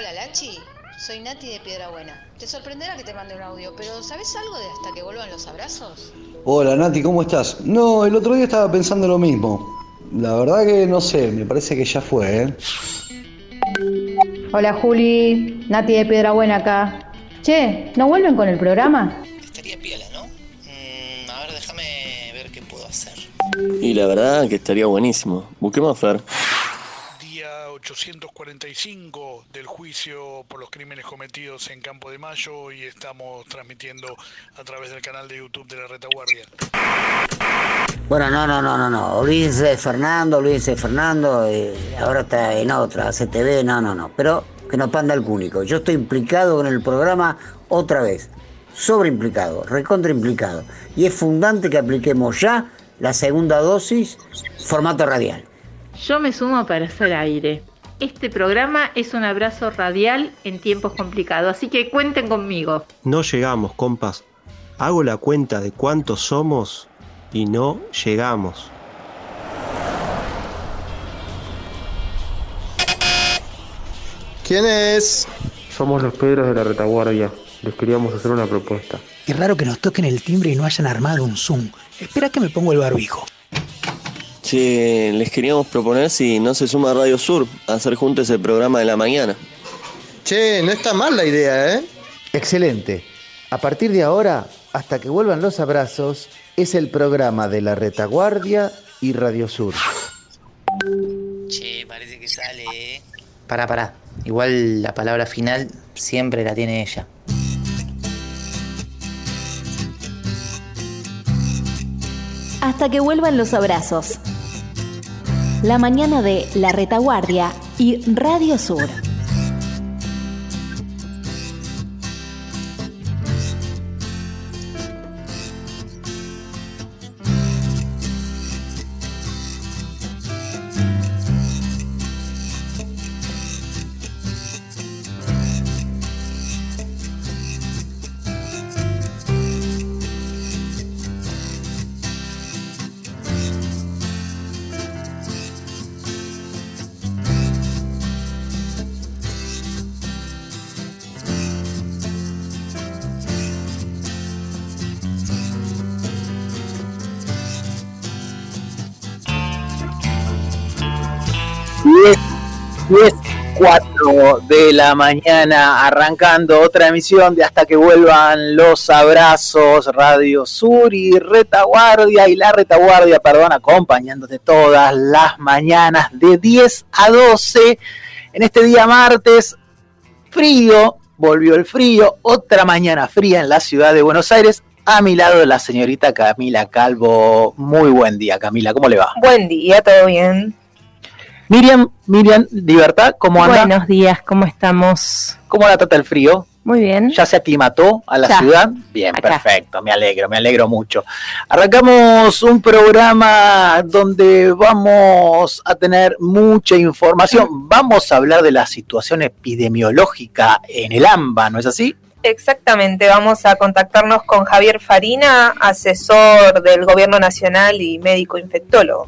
Hola Lachi, soy Nati de Piedrabuena. Te sorprenderá que te mande un audio, pero ¿sabes algo de hasta que vuelvan los abrazos? Hola Nati, ¿cómo estás? No, el otro día estaba pensando lo mismo. La verdad que no sé, me parece que ya fue, ¿eh? Hola Juli, Nati de Piedrabuena acá. Che, ¿no vuelven con el programa? Estaría piola, ¿no? A ver, déjame ver qué puedo hacer. Y la verdad que estaría buenísimo. Busquemos, Fer. Día 845 del juicio por los crímenes cometidos en Campo de Mayo y estamos transmitiendo a través del canal de YouTube de la Retaguardia. Bueno, no. Olvídense de Fernando. Ahora está en otra, CTV, no. Pero que no panda el cúnico. Yo estoy implicado con el programa otra vez. Sobreimplicado, recontraimplicado. Y es fundante que apliquemos ya la segunda dosis, formato radial. Yo me sumo para hacer aire. Este programa es un abrazo radial en tiempos complicados, así que cuenten conmigo. No llegamos, compas. Hago la cuenta de cuántos somos y no llegamos. ¿Quién es? Somos los Pedros de la Retaguardia. Les queríamos hacer una propuesta. Qué raro que nos toquen el timbre y no hayan armado un Zoom. Espera que me pongo el barbijo. Che, les queríamos proponer si no se suma Radio Sur a hacer juntos el programa de la mañana. Che, no está mal la idea, ¿eh? Excelente. A partir de ahora, hasta que vuelvan los abrazos, es el programa de la Retaguardia y Radio Sur. Che, parece que sale, ¿eh? Pará. Igual la palabra final siempre la tiene ella. Hasta que vuelvan los abrazos. La mañana de La Retaguardia y Radio Sur. Diez 4 de la mañana, arrancando otra emisión de Hasta que vuelvan los abrazos, Radio Sur y Retaguardia, y la Retaguardia, acompañándote todas las mañanas de 10 a 12, en este día martes, frío, volvió el frío, otra mañana fría en la ciudad de Buenos Aires. A mi lado la señorita Camila Calvo. Muy buen día, Camila, ¿cómo le va? Buen día, ¿todo bien? Miriam, Libertad, ¿cómo anda? Buenos días, ¿cómo estamos? ¿Cómo la trata el frío? Muy bien. ¿Ya se aclimató a la ciudad? Bien, acá. Perfecto, me alegro mucho. Arrancamos un programa donde vamos a tener mucha información. Vamos a hablar de la situación epidemiológica en el AMBA, ¿no es así? Exactamente, vamos a contactarnos con Javier Farina, asesor del Gobierno Nacional y médico infectólogo.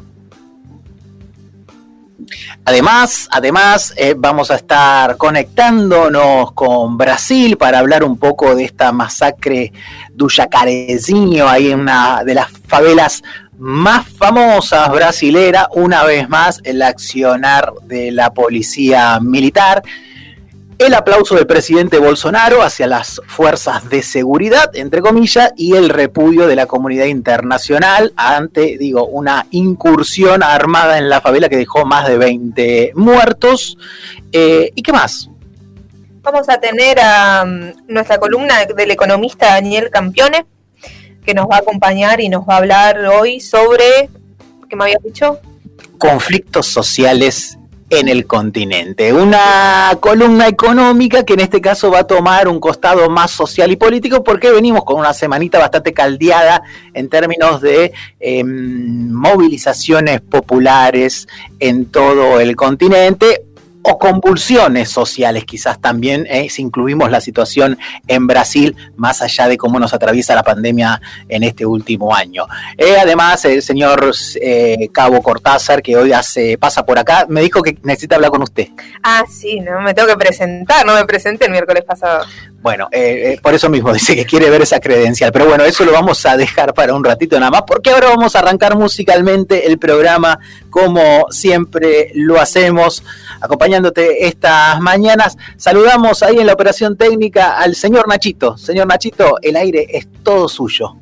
Además, vamos a estar conectándonos con Brasil para hablar un poco de esta masacre do Jacarezinho, ahí en una de las favelas más famosas brasileras. Una vez más, el accionar de la policía militar. El aplauso del presidente Bolsonaro hacia las fuerzas de seguridad, entre comillas, y el repudio de la comunidad internacional ante, una incursión armada en la favela que dejó más de 20 muertos. ¿Y qué más? Vamos a tener a nuestra columna del economista Daniel Campione, que nos va a acompañar y nos va a hablar hoy sobre, ¿qué me habías dicho? Conflictos sociales en el continente. Una columna económica que en este caso va a tomar un costado más social y político, porque venimos con una semanita bastante caldeada en términos de movilizaciones populares en todo el continente. o convulsiones sociales quizás también, si incluimos la situación en Brasil, más allá de cómo nos atraviesa la pandemia en este último año. Además, el señor Cabo Cortázar, que hoy pasa por acá, me dijo que necesita hablar con usted. Ah, sí, no me tengo que presentar, no me presenté el miércoles pasado. Bueno, por eso mismo dice que quiere ver esa credencial, pero bueno, eso lo vamos a dejar para un ratito nada más, porque ahora vamos a arrancar musicalmente el programa como siempre lo hacemos, acompañándote estas mañanas. Saludamos ahí en la operación técnica al señor Nachito. Señor Nachito, el aire es todo suyo.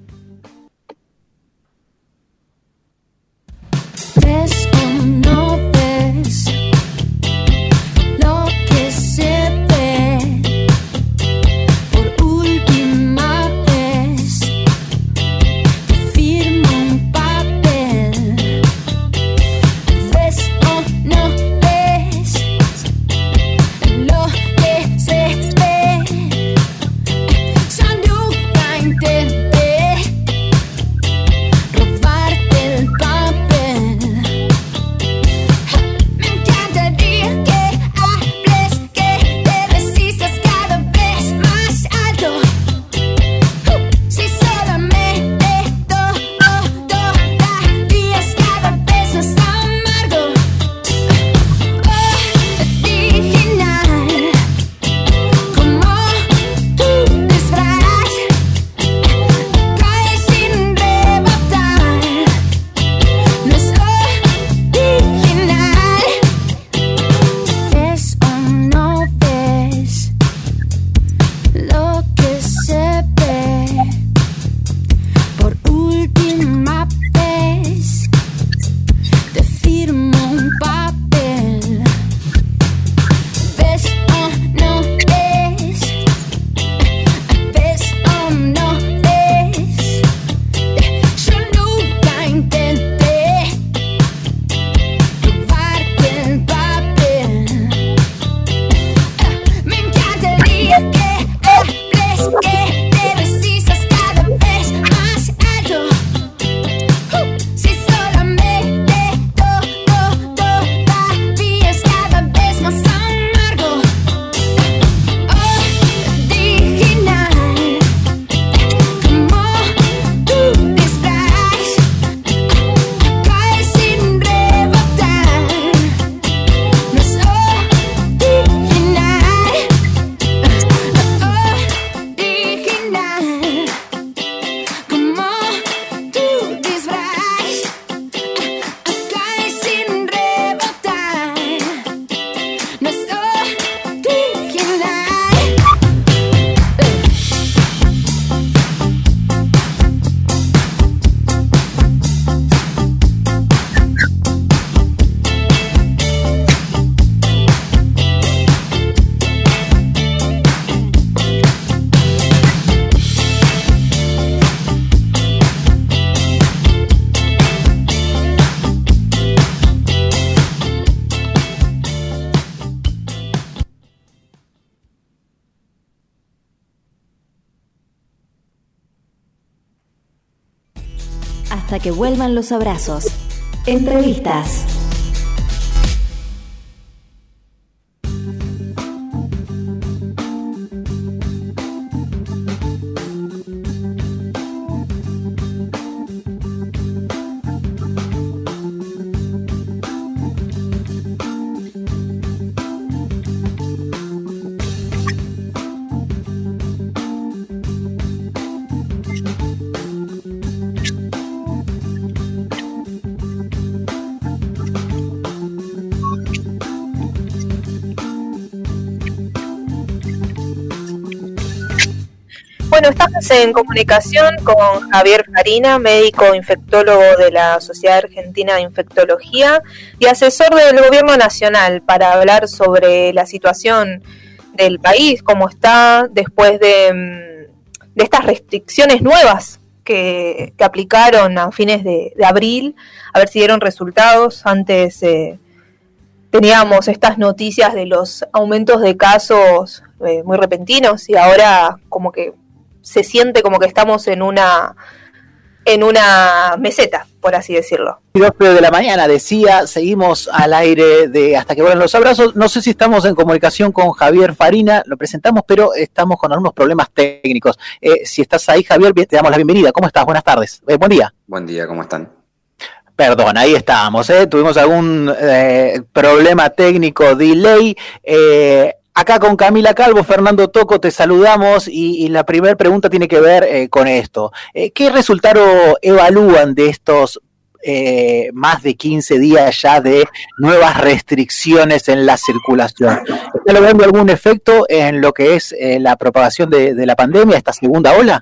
¿Ves o no ves lo que se ve? Por última vez te firmo un papel. ¿Ves o no ves lo que se ve? Yo nunca intenté robarte el papel. Me encantaría que hables, que te resistas cada vez más alto. Si solamente todavía es cada vez más amargo. Original, como tu disfraz, cae sin rebotar. No es original. ¿Ves o no ves lo que se ve? Por última vez te firmo un papel. ¿Ves o no ves? ¿Ves o no ves? Yo nunca intenté robarte el papel. Me encantaría que hables, que te resistas cada vez más alto. Si solamente todavía es cada vez más amargo. Original, como tu disfraz, cae sin rebotar. No es original. Original, como tu disfraz, cae sin rebotar. No es original. Hasta que vuelvan los abrazos. Entrevistas. Bueno, estamos en comunicación con Javier Farina, médico infectólogo de la Sociedad Argentina de Infectología y asesor del Gobierno Nacional, para hablar sobre la situación del país, cómo está después de estas restricciones nuevas que aplicaron a fines de abril, a ver si dieron resultados. Antes teníamos estas noticias de los aumentos de casos muy repentinos, y ahora como que se siente como que estamos en una en una meseta, por así decirlo. 12 de la mañana, decía, seguimos al aire de Hasta que vuelvan los abrazos. No sé si estamos en comunicación con Javier Farina, lo presentamos, pero estamos con algunos problemas técnicos. Si estás ahí, Javier, te damos la bienvenida. ¿Cómo estás? Buenas tardes. Buen día. Buen día, ¿cómo están? Perdón, ahí estábamos, tuvimos algún problema técnico, delay. Acá con Camila Calvo, Fernando Toco, te saludamos y la primera pregunta tiene que ver con esto. ¿Qué resultado evalúan de estos más de 15 días ya de nuevas restricciones en la circulación? ¿Está logrando algún efecto en lo que es la propagación de la pandemia, esta segunda ola?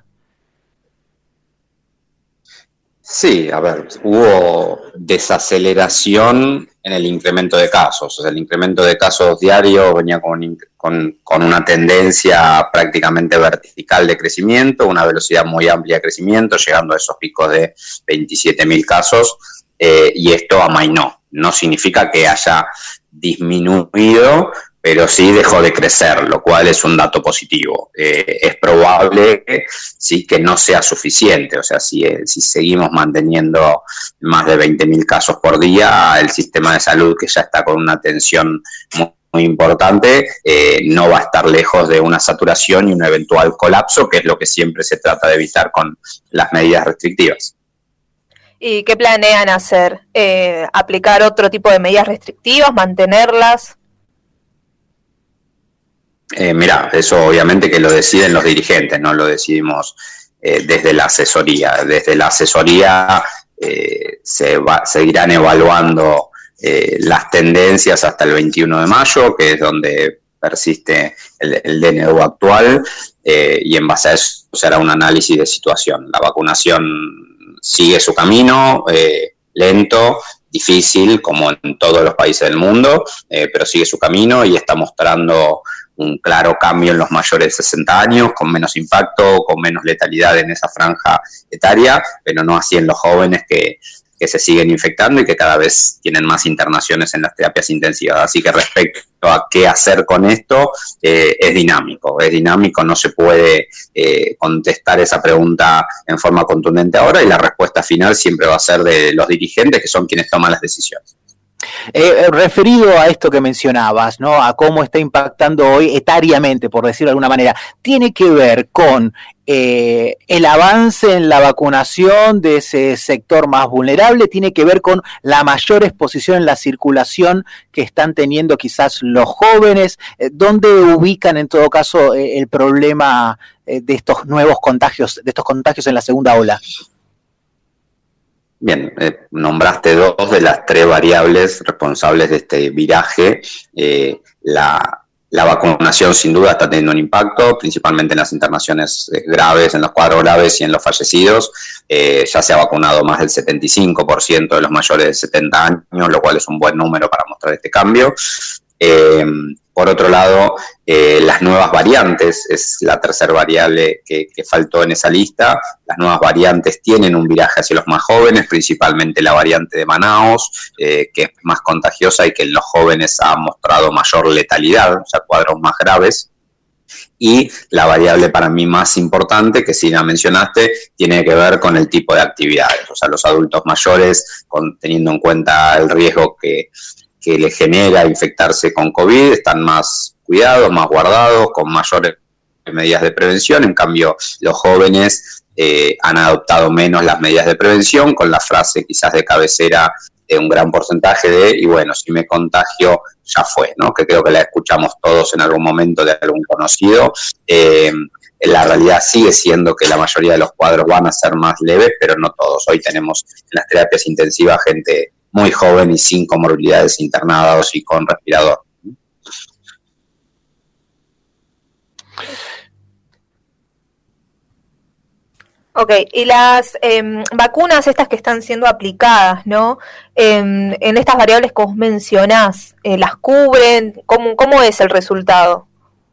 Sí, a ver, hubo desaceleración en el incremento de casos. O sea, el incremento de casos diarios venía con una tendencia prácticamente vertical de crecimiento, una velocidad muy amplia de crecimiento, llegando a esos picos de 27.000 casos, y esto amainó. No significa que haya disminuido, pero sí dejó de crecer, lo cual es un dato positivo. Es probable que no sea suficiente, o sea, si seguimos manteniendo más de 20.000 casos por día, el sistema de salud, que ya está con una tensión muy importante, no va a estar lejos de una saturación y un eventual colapso, que es lo que siempre se trata de evitar con las medidas restrictivas. ¿Y qué planean hacer? ¿Aplicar otro tipo de medidas restrictivas, mantenerlas? Mirá, eso obviamente que lo deciden los dirigentes, no lo decidimos desde la asesoría. Desde la asesoría se irán evaluando las tendencias hasta el 21 de mayo, que es donde persiste el DNU actual, y en base a eso se hará un análisis de situación. La vacunación sigue su camino, lento, difícil, como en todos los países del mundo, pero sigue su camino y está mostrando un claro cambio en los mayores de 60 años, con menos impacto, con menos letalidad en esa franja etaria, pero no así en los jóvenes que se siguen infectando y que cada vez tienen más internaciones en las terapias intensivas. Así que respecto a qué hacer con esto, es dinámico, no se puede contestar esa pregunta en forma contundente ahora, y la respuesta final siempre va a ser de los dirigentes, que son quienes toman las decisiones. Referido a esto que mencionabas, ¿no? A cómo está impactando hoy etariamente, por decirlo de alguna manera, tiene que ver con el avance en la vacunación de ese sector más vulnerable, tiene que ver con la mayor exposición en la circulación que están teniendo quizás los jóvenes. ¿Dónde ubican en todo caso el problema de estos nuevos contagios, de estos contagios en la segunda ola? Bien, nombraste dos de las tres variables responsables de este viraje. La vacunación sin duda está teniendo un impacto, principalmente en las internaciones graves, en los cuadros graves y en los fallecidos. Ya se ha vacunado más del 75% de los mayores de 70 años, lo cual es un buen número para mostrar este cambio. Por otro lado, las nuevas variantes es la tercera variable que faltó en esa lista. Las nuevas variantes tienen un viraje hacia los más jóvenes, principalmente la variante de Manaos, que es más contagiosa y que en los jóvenes ha mostrado mayor letalidad, o sea, cuadros más graves. Y la variable para mí más importante, que sí la mencionaste, tiene que ver con el tipo de actividades. O sea, los adultos mayores, teniendo en cuenta el riesgo que le genera infectarse con COVID, están más cuidados, más guardados, con mayores medidas de prevención. En cambio, los jóvenes han adoptado menos las medidas de prevención, con la frase quizás de cabecera de un gran porcentaje de, y bueno, si me contagio, ya fue, ¿no? Que creo que la escuchamos todos en algún momento de algún conocido. La realidad sigue siendo que la mayoría de los cuadros van a ser más leves, pero no todos. Hoy tenemos en las terapias intensivas gente muy joven y sin comorbilidades, internados y con respirador. Ok, y las vacunas estas que están siendo aplicadas, ¿no? En estas variables que vos mencionás, ¿las cubren? ¿Cómo es el resultado?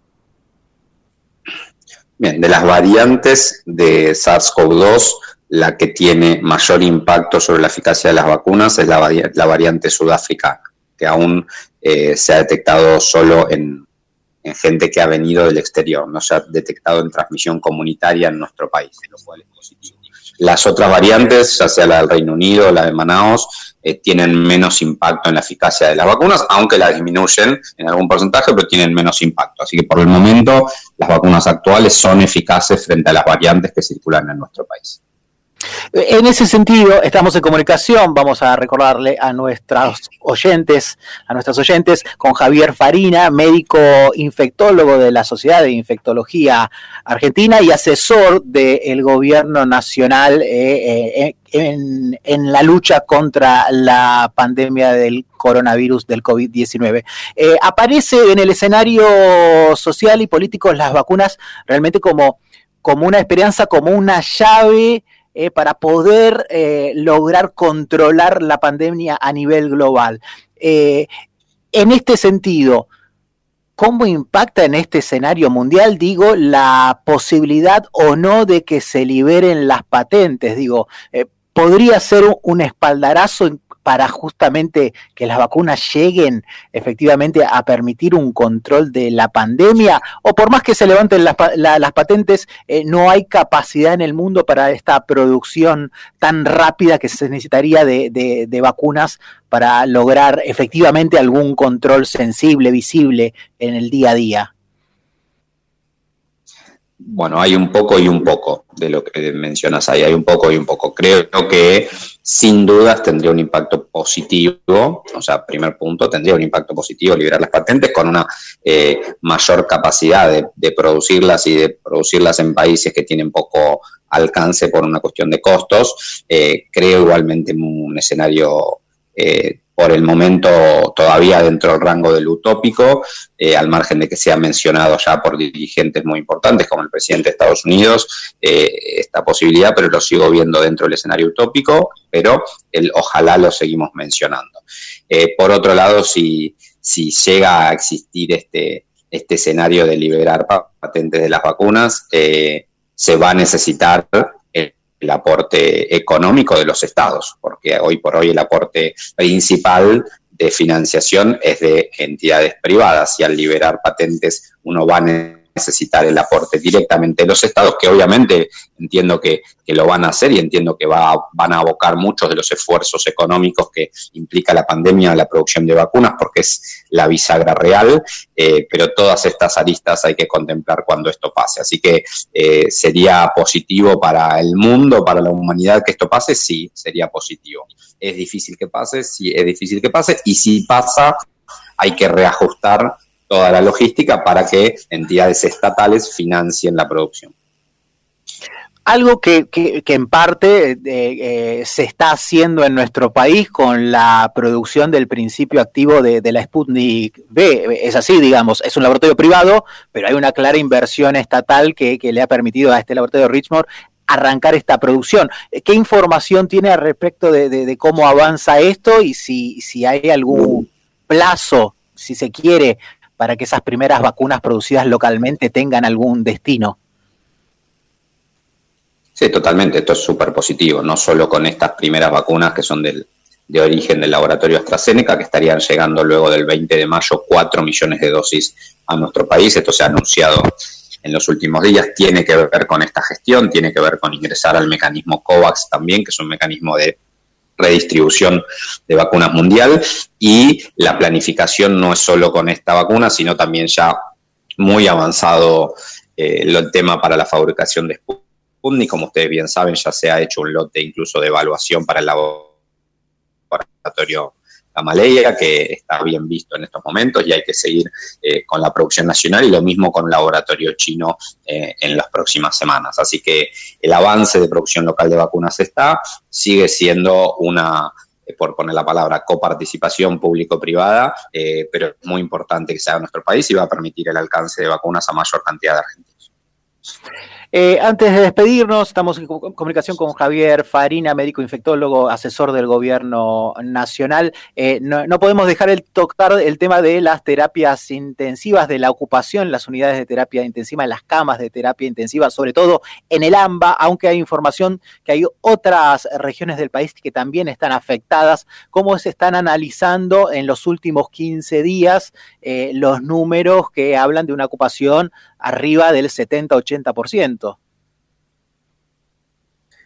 Bien, de las variantes de SARS-CoV-2, la que tiene mayor impacto sobre la eficacia de las vacunas es la variante sudafricana, que aún se ha detectado solo en gente que ha venido del exterior, no se ha detectado en transmisión comunitaria en nuestro país, lo cual es positivo. Las otras variantes, ya sea la del Reino Unido o la de Manaos, tienen menos impacto en la eficacia de las vacunas, aunque la disminuyen en algún porcentaje, pero tienen menos impacto. Así que por el momento las vacunas actuales son eficaces frente a las variantes que circulan en nuestro país. En ese sentido, estamos en comunicación, vamos a recordarle a nuestros oyentes, con Javier Farina, médico infectólogo de la Sociedad de Infectología Argentina y asesor del gobierno nacional en la lucha contra la pandemia del coronavirus del COVID-19. Aparece en el escenario social y político las vacunas realmente como una esperanza, como una llave para poder lograr controlar la pandemia a nivel global. En este sentido, ¿cómo impacta en este escenario mundial, la posibilidad o no de que se liberen las patentes? ¿Podría ser un espaldarazo para justamente que las vacunas lleguen efectivamente a permitir un control de la pandemia? ¿O por más que se levanten las patentes, no hay capacidad en el mundo para esta producción tan rápida que se necesitaría de vacunas para lograr efectivamente algún control sensible, visible en el día a día? Bueno, hay un poco y un poco de lo que mencionas ahí, hay un poco y un poco. Creo que sin dudas tendría un impacto positivo, o sea, primer punto, tendría un impacto positivo liberar las patentes con una mayor capacidad de producirlas y de producirlas en países que tienen poco alcance por una cuestión de costos. Creo igualmente un escenario por el momento todavía dentro del rango del utópico, al margen de que sea mencionado ya por dirigentes muy importantes como el presidente de Estados Unidos, esta posibilidad, pero lo sigo viendo dentro del escenario utópico, pero ojalá lo seguimos mencionando. Por otro lado, si llega a existir este escenario de liberar patentes de las vacunas, se va a necesitar el aporte económico de los estados, porque hoy por hoy el aporte principal de financiación es de entidades privadas y al liberar patentes uno va a necesitar el aporte directamente de los estados, que obviamente entiendo que lo van a hacer y entiendo que van a abocar muchos de los esfuerzos económicos que implica la pandemia a la producción de vacunas, porque es la bisagra real, pero todas estas aristas hay que contemplar cuando esto pase. Así que sería positivo para el mundo, para la humanidad que esto pase, sí, sería positivo. ¿Es difícil que pase? Sí, es difícil que pase, y si pasa, hay que reajustar toda la logística para que entidades estatales financien la producción. Algo que en parte se está haciendo en nuestro país con la producción del principio activo de la Sputnik V. Es así, es un laboratorio privado, pero hay una clara inversión estatal que le ha permitido a este laboratorio Richmond arrancar esta producción. ¿Qué información tiene al respecto de cómo avanza esto y si hay algún plazo, si se quiere, para que esas primeras vacunas producidas localmente tengan algún destino? Sí, totalmente, esto es súper positivo, no solo con estas primeras vacunas que son de origen del laboratorio AstraZeneca, que estarían llegando luego del 20 de mayo 4 millones de dosis a nuestro país. Esto se ha anunciado en los últimos días, tiene que ver con esta gestión, tiene que ver con ingresar al mecanismo COVAX también, que es un mecanismo de redistribución de vacunas mundial, y la planificación no es solo con esta vacuna, sino también ya muy avanzado el tema para la fabricación de Sputnik. Como ustedes bien saben, ya se ha hecho un lote incluso de evaluación para el laboratorio Gamaleya, que está bien visto en estos momentos, y hay que seguir con la producción nacional, y lo mismo con el laboratorio chino en las próximas semanas. Así que el avance de producción local de vacunas sigue siendo una, por poner la palabra, coparticipación público-privada, pero es muy importante que se haga en nuestro país y va a permitir el alcance de vacunas a mayor cantidad de argentinos. Antes de despedirnos, estamos en comunicación con Javier Farina, médico infectólogo, asesor del gobierno nacional. No podemos dejar tocar el tema de las terapias intensivas, de la ocupación, las unidades de terapia intensiva, en las camas de terapia intensiva, sobre todo en el AMBA, aunque hay información que hay otras regiones del país que también están afectadas. ¿Cómo se están analizando en los últimos 15 días los números que hablan de una ocupación arriba del 70-80%?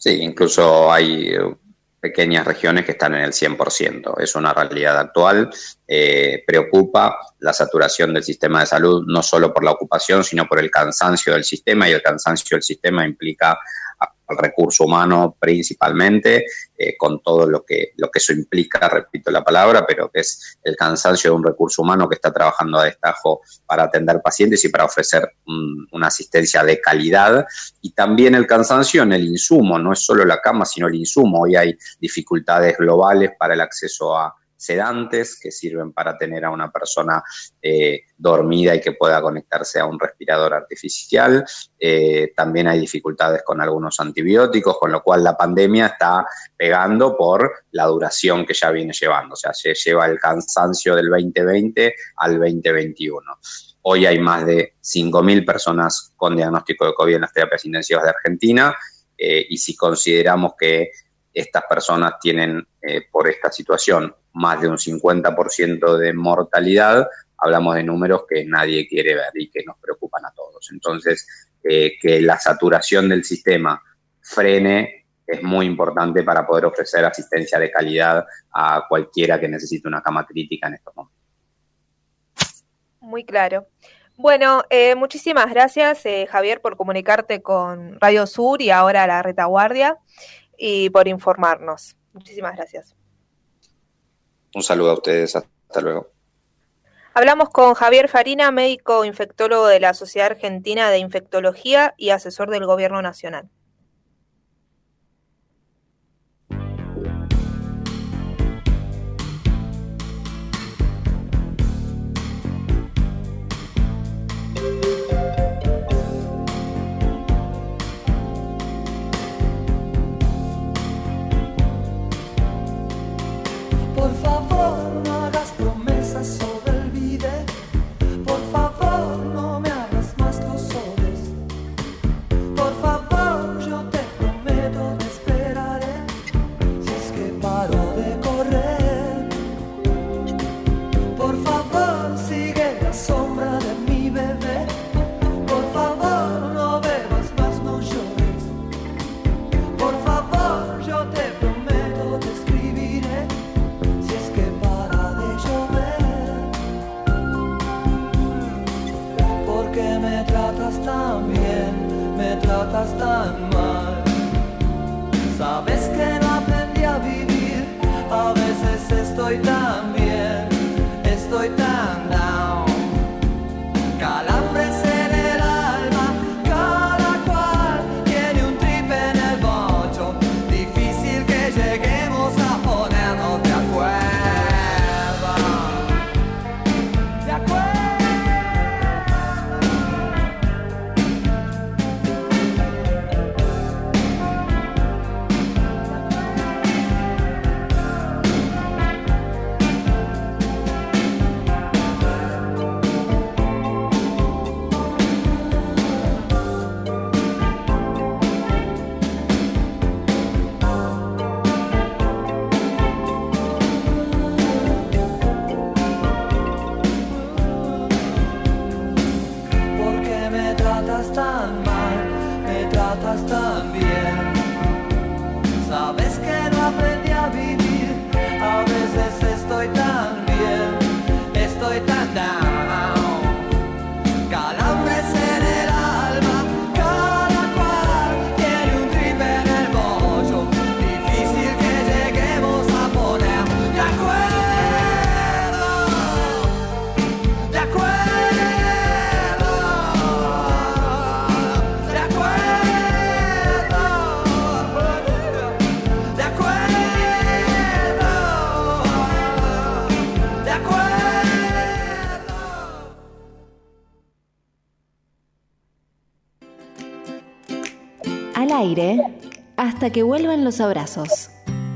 Sí, incluso hay pequeñas regiones que están en el 100%. Es una realidad actual. Preocupa la saturación del sistema de salud, no solo por la ocupación, sino por el cansancio del sistema, y el cansancio del sistema implica al recurso humano principalmente, con todo lo que eso implica, repito la palabra, pero que es el cansancio de un recurso humano que está trabajando a destajo para atender pacientes y para ofrecer una asistencia de calidad, y también el cansancio en el insumo, no es solo la cama, sino el insumo. Hoy hay dificultades globales para el acceso a sedantes que sirven para tener a una persona dormida y que pueda conectarse a un respirador artificial. También hay dificultades con algunos antibióticos, con lo cual la pandemia está pegando por la duración que ya viene llevando. O sea, se lleva el cansancio del 2020 al 2021. Hoy hay más de 5.000 personas con diagnóstico de COVID en las terapias intensivas de Argentina, y si consideramos que estas personas tienen, por esta situación, más de un 50% de mortalidad, hablamos de números que nadie quiere ver y que nos preocupan a todos. Entonces, que la saturación del sistema frene es muy importante para poder ofrecer asistencia de calidad a cualquiera que necesite una cama crítica en estos momentos. Muy claro. Bueno, muchísimas gracias, Javier, por comunicarte con Radio Sur y ahora La Retaguardia, y por informarnos. Muchísimas gracias. Un saludo a ustedes, hasta luego. Hablamos con Javier Farina, médico infectólogo de la Sociedad Argentina de Infectología y asesor del Gobierno Nacional. Por favor, no hagas promesas o te olvide. Por favor, no me hagas más tus soles. Por favor, yo te prometo te esperaré. Si es que paro de correr. Por favor, sigue la sombra de mi bebé. Por favor, no bebas más, no llores. Por favor, yo te prometo te escribiré. Si es que para de llover, porque me tratas tan bien, me tratas tan mal. Sabes que no aprendí a vivir, a veces estoy tan bien, estoy tan down. Calambres en el alma, cada cual tiene un trip en el bocho. Difícil que lleguemos a ponernos de acuerdo. De acuerdo. Porque me tratas tan mal, me tratas tan bien. Sabes que no aprendí a vivir, a veces estoy tan bien, estoy tan down. Calambres en el alma, cada cual tiene un trip en el bollo. Difícil que lleguemos a poner de acuerdo, de acuerdo. Al aire, hasta que vuelvan los abrazos.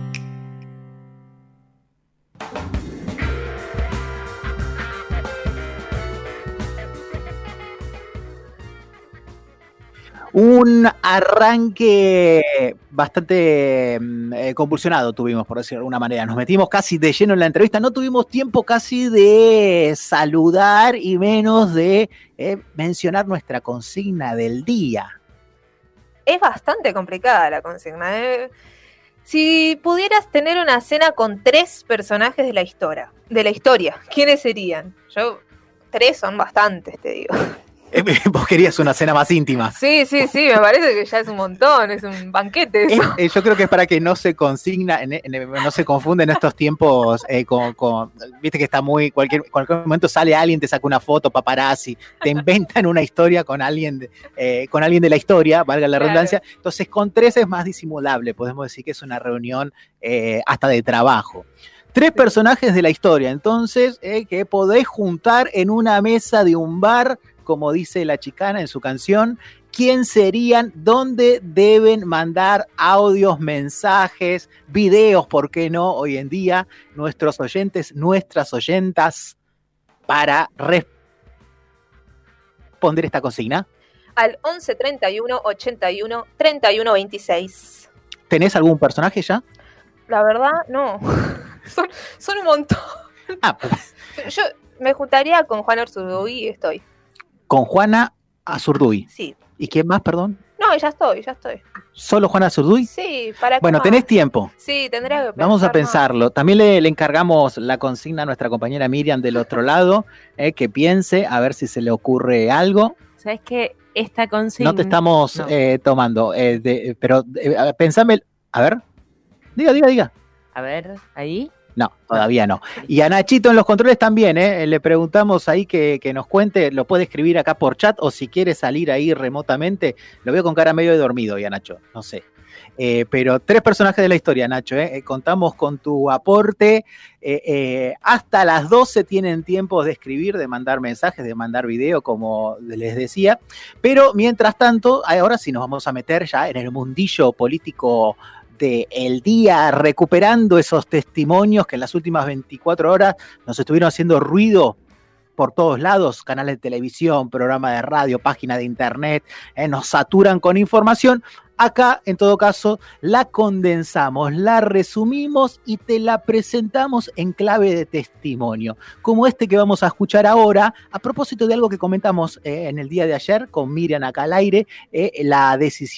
Un arranque bastante convulsionado tuvimos, por decirlo de alguna manera. Nos metimos casi de lleno en la entrevista, no tuvimos tiempo casi de saludar y menos de mencionar nuestra consigna del día. es bastante complicada la consigna. Si pudieras tener una cena con 3 personajes de la historia, ¿quiénes serían? 3 son bastantes, te digo. Vos querías una cena más íntima. Sí, me parece que ya es un montón, es un banquete eso. Yo creo que es para que no se consigna, no se confunda en estos tiempos viste que está muy, cualquier momento sale alguien, te saca una foto, paparazzi, te inventan una historia con alguien de la historia, valga la redundancia. Entonces con 3 es más disimulable, podemos decir que es una reunión hasta de trabajo. 3 personajes de la historia, entonces, que podés juntar en una mesa de un bar, como dice la chicana en su canción. ¿Quién serían? ¿Dónde deben mandar audios, mensajes, videos, por qué no, hoy en día, nuestros oyentes, nuestras oyentas, para responder esta consigna? Al 11 31 81 31 26. ¿Tenés algún personaje ya? La verdad, no. Son un montón. Pues. Yo me juntaría con Juana Azurduy y estoy. Con Juana Azurduy. Sí. ¿Y quién más, perdón? No, ya estoy. ¿Solo Juana Azurduy? Sí, ¿para qué Bueno, más? tenés tiempo. Sí, tendría que pensar. Vamos a pensarlo. También le encargamos la consigna a nuestra compañera Miriam del otro lado, que piense a ver si se le ocurre algo. ¿Sabes qué? Esta consigna... No te estamos tomando, pero pensame... A ver, diga. A ver, ¿ahí? No, todavía no. Y a Nachito en los controles también, le preguntamos ahí que nos cuente, lo puede escribir acá por chat o si quiere salir ahí remotamente. Lo veo con cara medio de dormido ya, Nacho, no sé. Pero 3 personajes de la historia, Nacho, contamos con tu aporte. Hasta las 12 tienen tiempo de escribir, de mandar mensajes, de mandar video, como les decía. Pero mientras tanto, ahora sí nos vamos a meter ya en el mundillo político el día, recuperando esos testimonios que en las últimas 24 horas nos estuvieron haciendo ruido por todos lados, canales de televisión, programa de radio, página de internet, nos saturan con información. Acá, en todo caso, la condensamos, la resumimos y te la presentamos en clave de testimonio, como este que vamos a escuchar ahora, a propósito de algo que comentamos en el día de ayer con Miriam acá al aire, la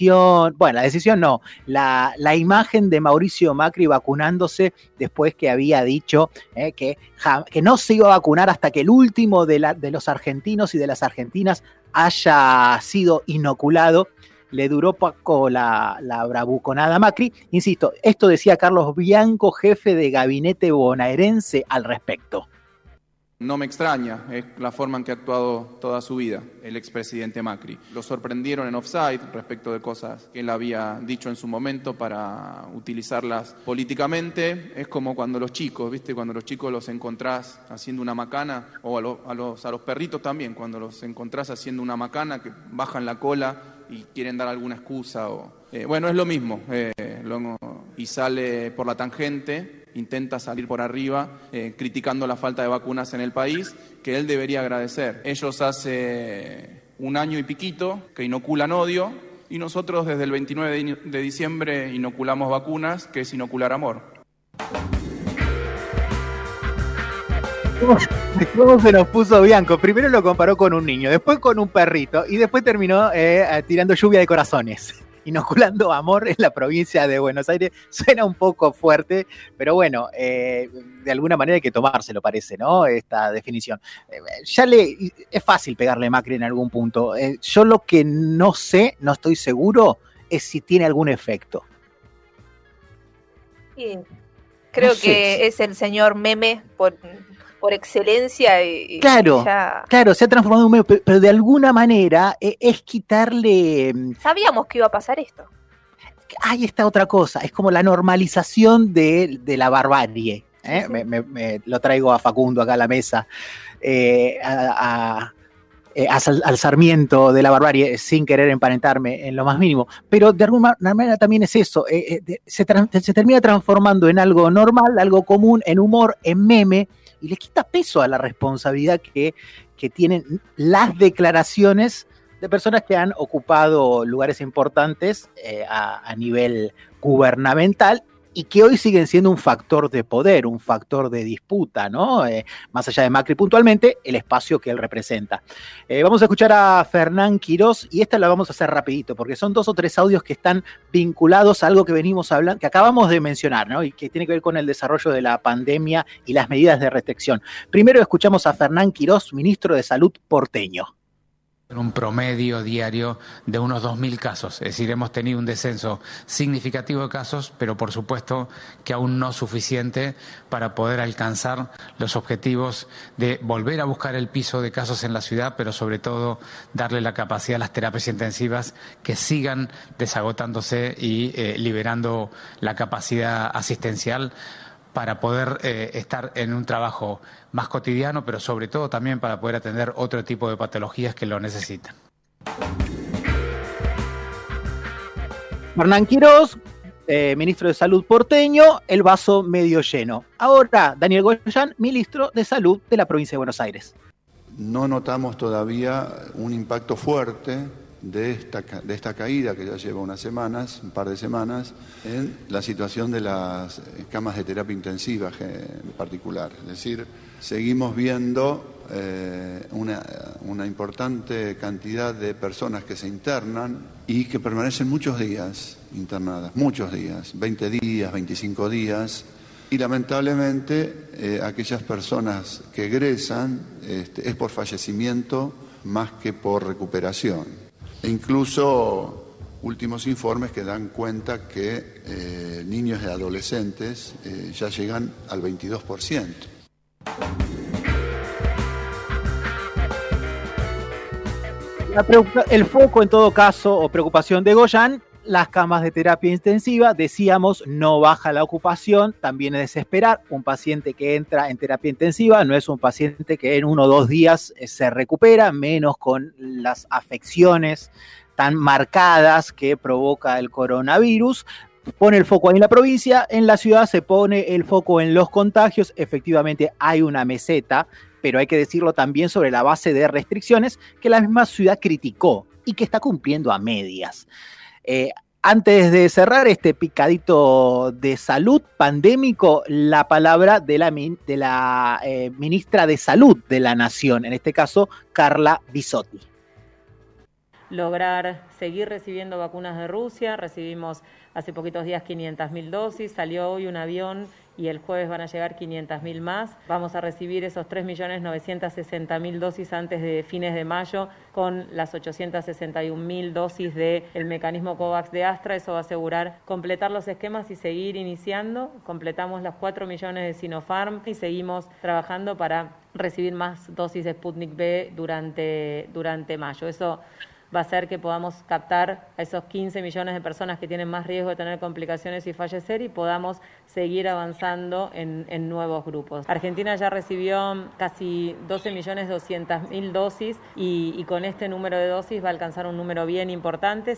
imagen de Mauricio Macri vacunándose después que había dicho que no se iba a vacunar hasta que el último de los argentinos y de las argentinas haya sido inoculado. Le duró poco la bravuconada a Macri. Insisto, esto decía Carlos Bianco, jefe de gabinete bonaerense, al respecto. No me extraña, es la forma en que ha actuado toda su vida el expresidente Macri. Lo sorprendieron en offside respecto de cosas que él había dicho en su momento para utilizarlas políticamente. Es como cuando los chicos, ¿viste? Cuando los chicos los encontrás haciendo una macana, o a los perritos también, cuando los encontrás haciendo una macana, que bajan la cola y quieren dar alguna excusa. Bueno, es lo mismo, y sale por la tangente, intenta salir por arriba, criticando la falta de vacunas en el país, que él debería agradecer. Ellos hace 1 año y piquito que inoculan odio, y nosotros desde el 29 de diciembre inoculamos vacunas, que es inocular amor. ¿Cómo se nos puso Bianco? Primero lo comparó con un niño, después con un perrito, y después terminó tirando lluvia de corazones. Inoculando amor en la provincia de Buenos Aires. Suena un poco fuerte, pero bueno, de alguna manera hay que tomárselo, parece, ¿no? Esta definición. Es fácil pegarle a Macri en algún punto. Yo lo que no sé, no estoy seguro, es si tiene algún efecto. Sí. Creo que es el señor meme por excelencia. Claro, se ha transformado en un meme, pero de alguna manera es quitarle... Sabíamos que iba a pasar esto. Ahí está otra cosa, es como la normalización de la barbarie. Sí. Me lo traigo a Facundo acá a la mesa, al Sarmiento de la barbarie, sin querer emparentarme en lo más mínimo, pero de alguna manera también es eso, se termina transformando en algo normal, algo común, en humor, en meme, y le quita peso a la responsabilidad que tienen las declaraciones de personas que han ocupado lugares importantes a nivel gubernamental, y que hoy siguen siendo un factor de poder, un factor de disputa, ¿no? Más allá de Macri puntualmente, el espacio que él representa. Vamos a escuchar a Fernán Quirós, y esta la vamos a hacer rapidito, porque son 2 o 3 audios que están vinculados a algo que venimos hablando, que acabamos de mencionar, ¿no? Y que tiene que ver con el desarrollo de la pandemia y las medidas de restricción. Primero escuchamos a Fernán Quirós, ministro de Salud porteño. Un promedio diario de unos 2.000 casos, es decir, hemos tenido un descenso significativo de casos, pero por supuesto que aún no suficiente para poder alcanzar los objetivos de volver a buscar el piso de casos en la ciudad, pero sobre todo darle la capacidad a las terapias intensivas que sigan desagotándose y liberando la capacidad asistencial para poder estar en un trabajo más cotidiano, pero sobre todo también para poder atender otro tipo de patologías que lo necesitan. Fernán Quirós, ministro de Salud porteño, el vaso medio lleno. Ahora, Daniel Goyán, ministro de Salud de la provincia de Buenos Aires. No notamos todavía un impacto fuerte de esta caída que ya lleva unas semanas, un par de semanas, en la situación de las camas de terapia intensiva en particular. Es decir, seguimos viendo una importante cantidad de personas que se internan y que permanecen muchos días internadas, muchos días, 20 días, 25 días, y lamentablemente aquellas personas que egresan es por fallecimiento más que por recuperación. E incluso últimos informes que dan cuenta que niños y adolescentes ya llegan al 22%. El foco en todo caso, o preocupación de Goyán, las camas de terapia intensiva, decíamos, no baja la ocupación, también es desesperar. Un paciente que entra en terapia intensiva no es un paciente que en 1 o 2 días se recupera, menos con las afecciones tan marcadas que provoca el coronavirus. Pone el foco ahí en la provincia, en la ciudad se pone el foco en los contagios. Efectivamente hay una meseta, pero hay que decirlo también sobre la base de restricciones que la misma ciudad criticó y que está cumpliendo a medias. Antes de cerrar este picadito de salud pandémico, la palabra de la ministra de Salud de la Nación, en este caso, Carla Bisotti. Lograr seguir recibiendo vacunas de Rusia. Recibimos hace poquitos días 500.000 dosis, salió hoy un avión y el jueves van a llegar 500.000 más. Vamos a recibir esos 3.960.000 dosis antes de fines de mayo, con las 861.000 dosis del mecanismo COVAX de Astra. Eso va a asegurar completar los esquemas y seguir iniciando. Completamos las 4 millones de Sinopharm y seguimos trabajando para recibir más dosis de Sputnik V durante mayo. Eso va a hacer que podamos captar a esos 15 millones de personas que tienen más riesgo de tener complicaciones y fallecer, y podamos seguir avanzando en nuevos grupos. Argentina ya recibió casi 12.200.000 dosis y con este número de dosis va a alcanzar un número bien importante.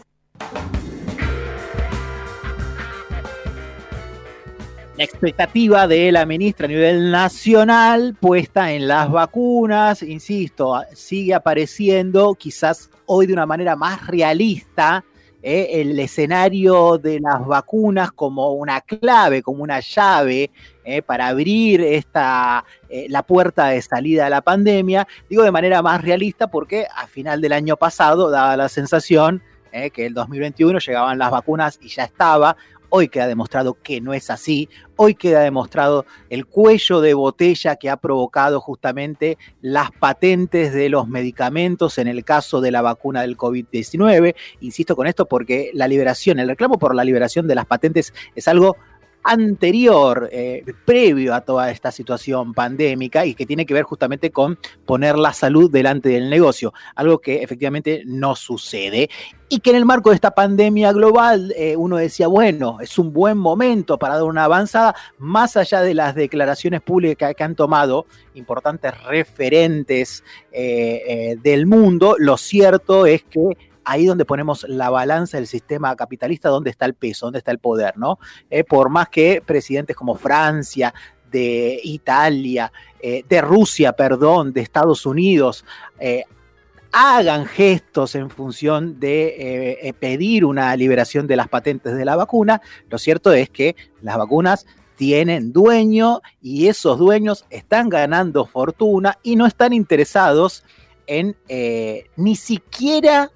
La expectativa de la ministra a nivel nacional puesta en las vacunas, insisto, sigue apareciendo quizás hoy de una manera más realista el escenario de las vacunas como una clave, como una llave para abrir la puerta de salida a la pandemia. Digo de manera más realista porque a final del año pasado daba la sensación que el 2021 llegaban las vacunas y ya estaba. Hoy queda demostrado que no es así. Hoy queda demostrado el cuello de botella que ha provocado justamente las patentes de los medicamentos en el caso de la vacuna del COVID-19. Insisto con esto porque el reclamo por la liberación de las patentes es algo anterior, previo a toda esta situación pandémica, y que tiene que ver justamente con poner la salud delante del negocio, algo que efectivamente no sucede, y que en el marco de esta pandemia global uno decía, bueno, es un buen momento para dar una avanzada, más allá de las declaraciones públicas que han tomado importantes referentes del mundo. Lo cierto es que ahí donde ponemos la balanza del sistema capitalista, ¿dónde está el peso? ¿Dónde está el poder? ¿No? Por más que presidentes como Francia, de Italia, de Rusia, de Estados Unidos, hagan gestos en función de pedir una liberación de las patentes de la vacuna. Lo cierto es que las vacunas tienen dueño y esos dueños están ganando fortuna y no están interesados en ni siquiera,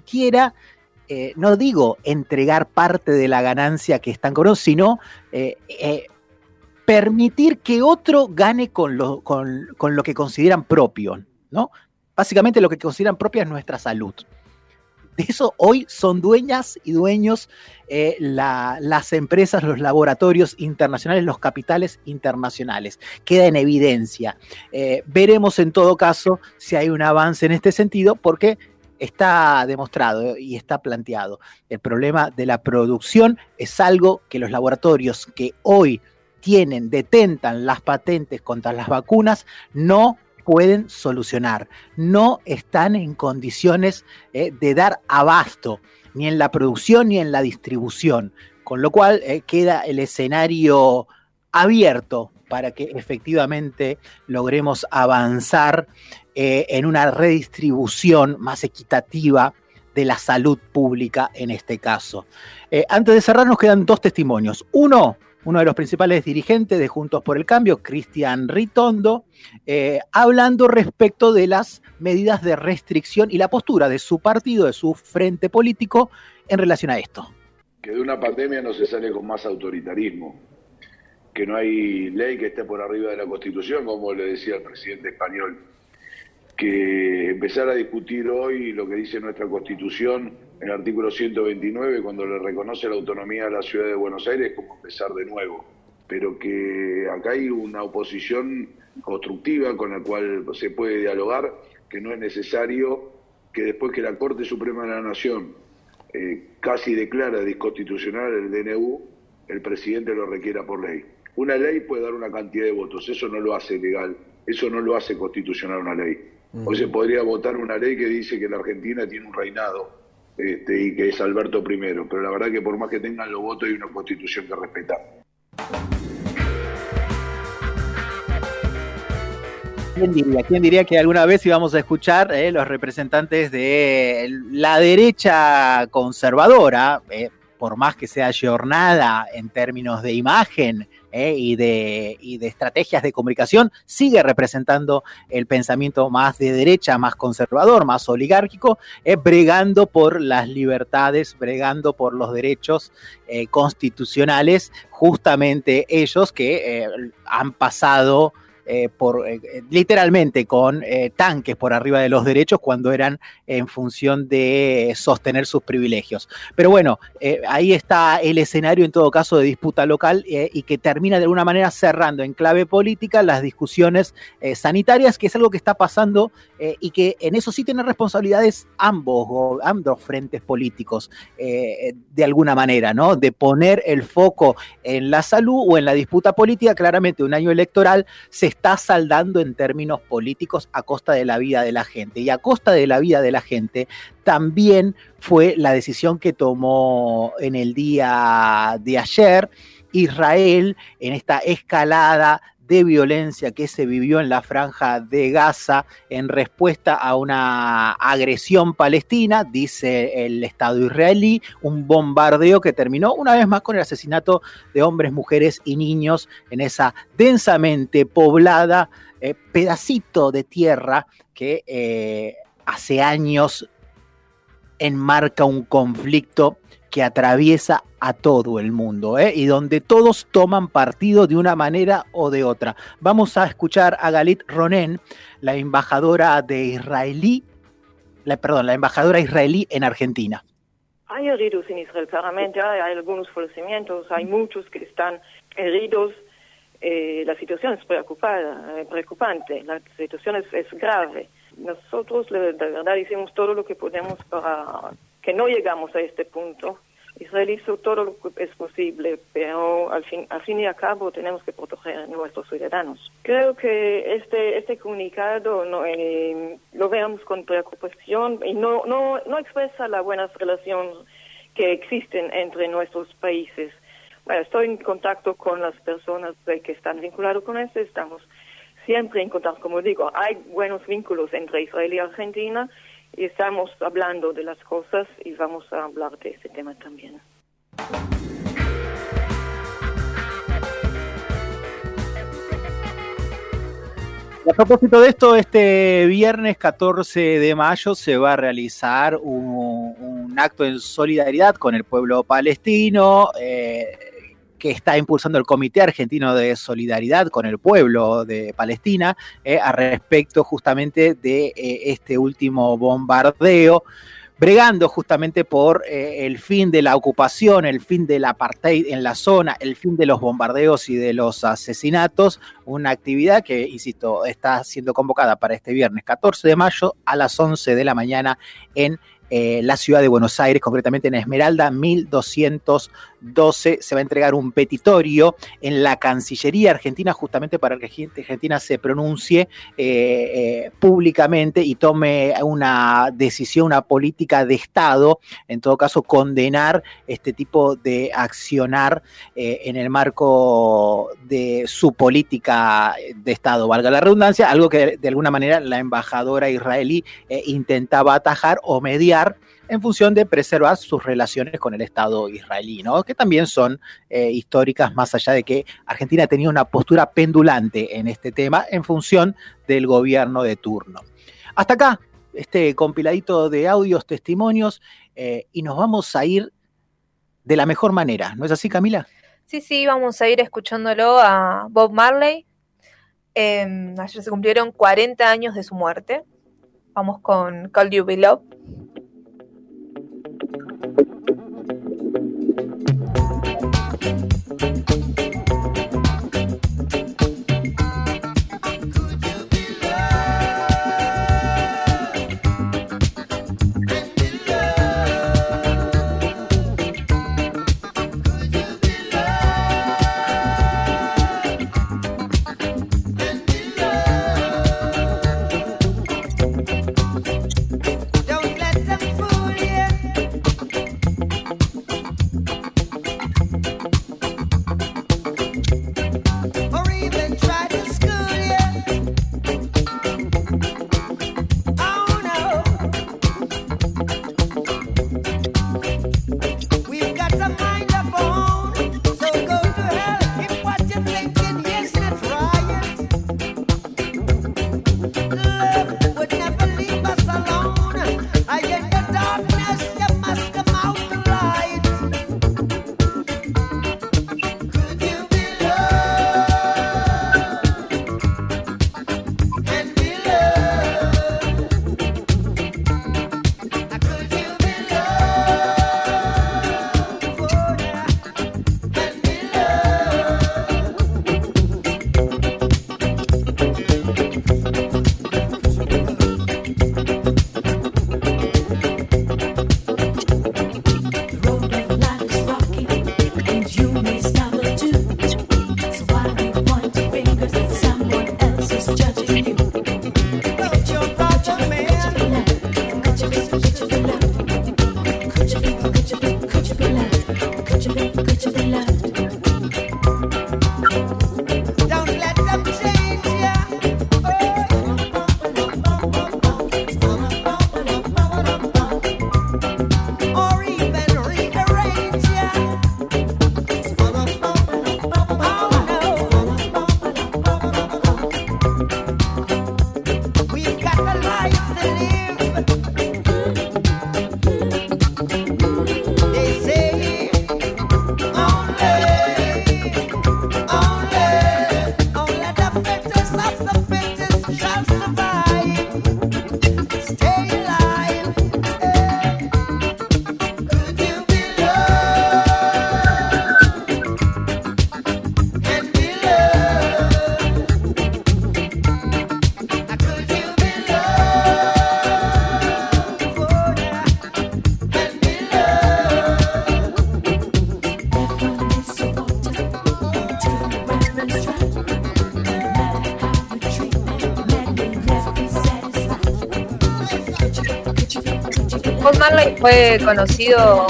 no digo entregar parte de la ganancia que están cobrando, sino permitir que otro gane con lo que consideran propio, ¿no? Básicamente lo que consideran propia es nuestra salud. De eso hoy son dueñas y dueños las empresas, los laboratorios internacionales, los capitales internacionales. Queda en evidencia. Veremos en todo caso si hay un avance en este sentido, porque está demostrado y está planteado. El problema de la producción es algo que los laboratorios que hoy detentan las patentes contra las vacunas no pueden solucionar, no están en condiciones de dar abasto ni en la producción ni en la distribución, con lo cual queda el escenario abierto para que efectivamente logremos avanzar en una redistribución más equitativa de la salud pública en este caso. Antes de cerrar nos quedan dos testimonios. Uno de los principales dirigentes de Juntos por el Cambio, Cristian Ritondo, hablando respecto de las medidas de restricción y la postura de su partido, de su frente político, en relación a esto. Que de una pandemia no se sale con más autoritarismo, que no hay ley que esté por arriba de la Constitución, como le decía el presidente español, que empezar a discutir hoy lo que dice nuestra Constitución en el artículo 129, cuando le reconoce la autonomía a la Ciudad de Buenos Aires, es como empezar de nuevo, pero que acá hay una oposición constructiva con la cual se puede dialogar, que no es necesario que después que la Corte Suprema de la Nación casi declara disconstitucional el DNU, el presidente lo requiera por ley. Una ley puede dar una cantidad de votos, eso no lo hace legal, eso no lo hace constitucional una ley. Hoy se podría votar una ley que dice que la Argentina tiene un reinado y que es Alberto I, pero la verdad que por más que tengan los votos hay una constitución que respetar. ¿Quién diría que alguna vez íbamos a escuchar los representantes de la derecha conservadora, por más que sea ayornada en términos de imagen y de estrategias de comunicación, sigue representando el pensamiento más de derecha, más conservador, más oligárquico, bregando por las libertades, bregando por los derechos constitucionales, justamente ellos que han pasado literalmente con tanques por arriba de los derechos cuando eran en función de sostener sus privilegios. Pero bueno, ahí está el escenario en todo caso de disputa local y que termina de alguna manera cerrando en clave política las discusiones sanitarias, que es algo que está pasando y que en eso sí tienen responsabilidades ambos frentes políticos de alguna manera, ¿no? De poner el foco en la salud o en la disputa política. Claramente un año electoral se está saldando en términos políticos a costa de la vida de la gente. Y a costa de la vida de la gente también fue la decisión que tomó en el día de ayer Israel en esta escalada de violencia que se vivió en la franja de Gaza en respuesta a una agresión palestina, dice el Estado israelí, un bombardeo que terminó una vez más con el asesinato de hombres, mujeres y niños en esa densamente poblada pedacito de tierra que hace años enmarca un conflicto que atraviesa a todo el mundo, y donde todos toman partido de una manera o de otra. Vamos a escuchar a Galit Ronen, la embajadora israelí en Argentina. Hay heridos en Israel, claramente hay algunos fallecimientos, hay muchos que están heridos. La situación es preocupante, la situación es grave. Nosotros de verdad hicimos todo lo que podemos para que no llegamos a este punto. Israel hizo todo lo que es posible, pero al fin y al cabo tenemos que proteger a nuestros ciudadanos. Creo que este comunicado lo veamos con preocupación y no expresa la buena relación que existen entre nuestros países. Bueno, estoy en contacto con las personas que están vinculadas con esto, estamos siempre en contacto, como digo, hay buenos vínculos entre Israel y Argentina, y estamos hablando de las cosas y vamos a hablar de ese tema también. A propósito de esto, este viernes 14 de mayo se va a realizar un acto en solidaridad con el pueblo palestino que está impulsando el Comité Argentino de Solidaridad con el pueblo de Palestina a respecto justamente de este último bombardeo, bregando justamente por el fin de la ocupación, el fin del apartheid en la zona, el fin de los bombardeos y de los asesinatos, una actividad que, insisto, está siendo convocada para este viernes 14 de mayo a las 11 de la mañana en la ciudad de Buenos Aires, concretamente en Esmeralda 1212. Se va a entregar un petitorio en la Cancillería Argentina justamente para que Argentina se pronuncie públicamente y tome una decisión, una política de Estado, en todo caso condenar este tipo de accionar en el marco de su política de Estado, valga la redundancia, algo que de alguna manera la embajadora israelí intentaba atajar o mediar en función de preservar sus relaciones con el Estado israelí, ¿no? Que también son históricas, más allá de que Argentina tenía una postura pendulante en este tema en función del gobierno de turno. Hasta acá este compiladito de audios, testimonios, y nos vamos a ir de la mejor manera, ¿no es así, Camila? Sí, vamos a ir escuchándolo a Bob Marley. Ayer se cumplieron 40 años de su muerte. Vamos con Could You Be Loved. Bob Marley fue conocido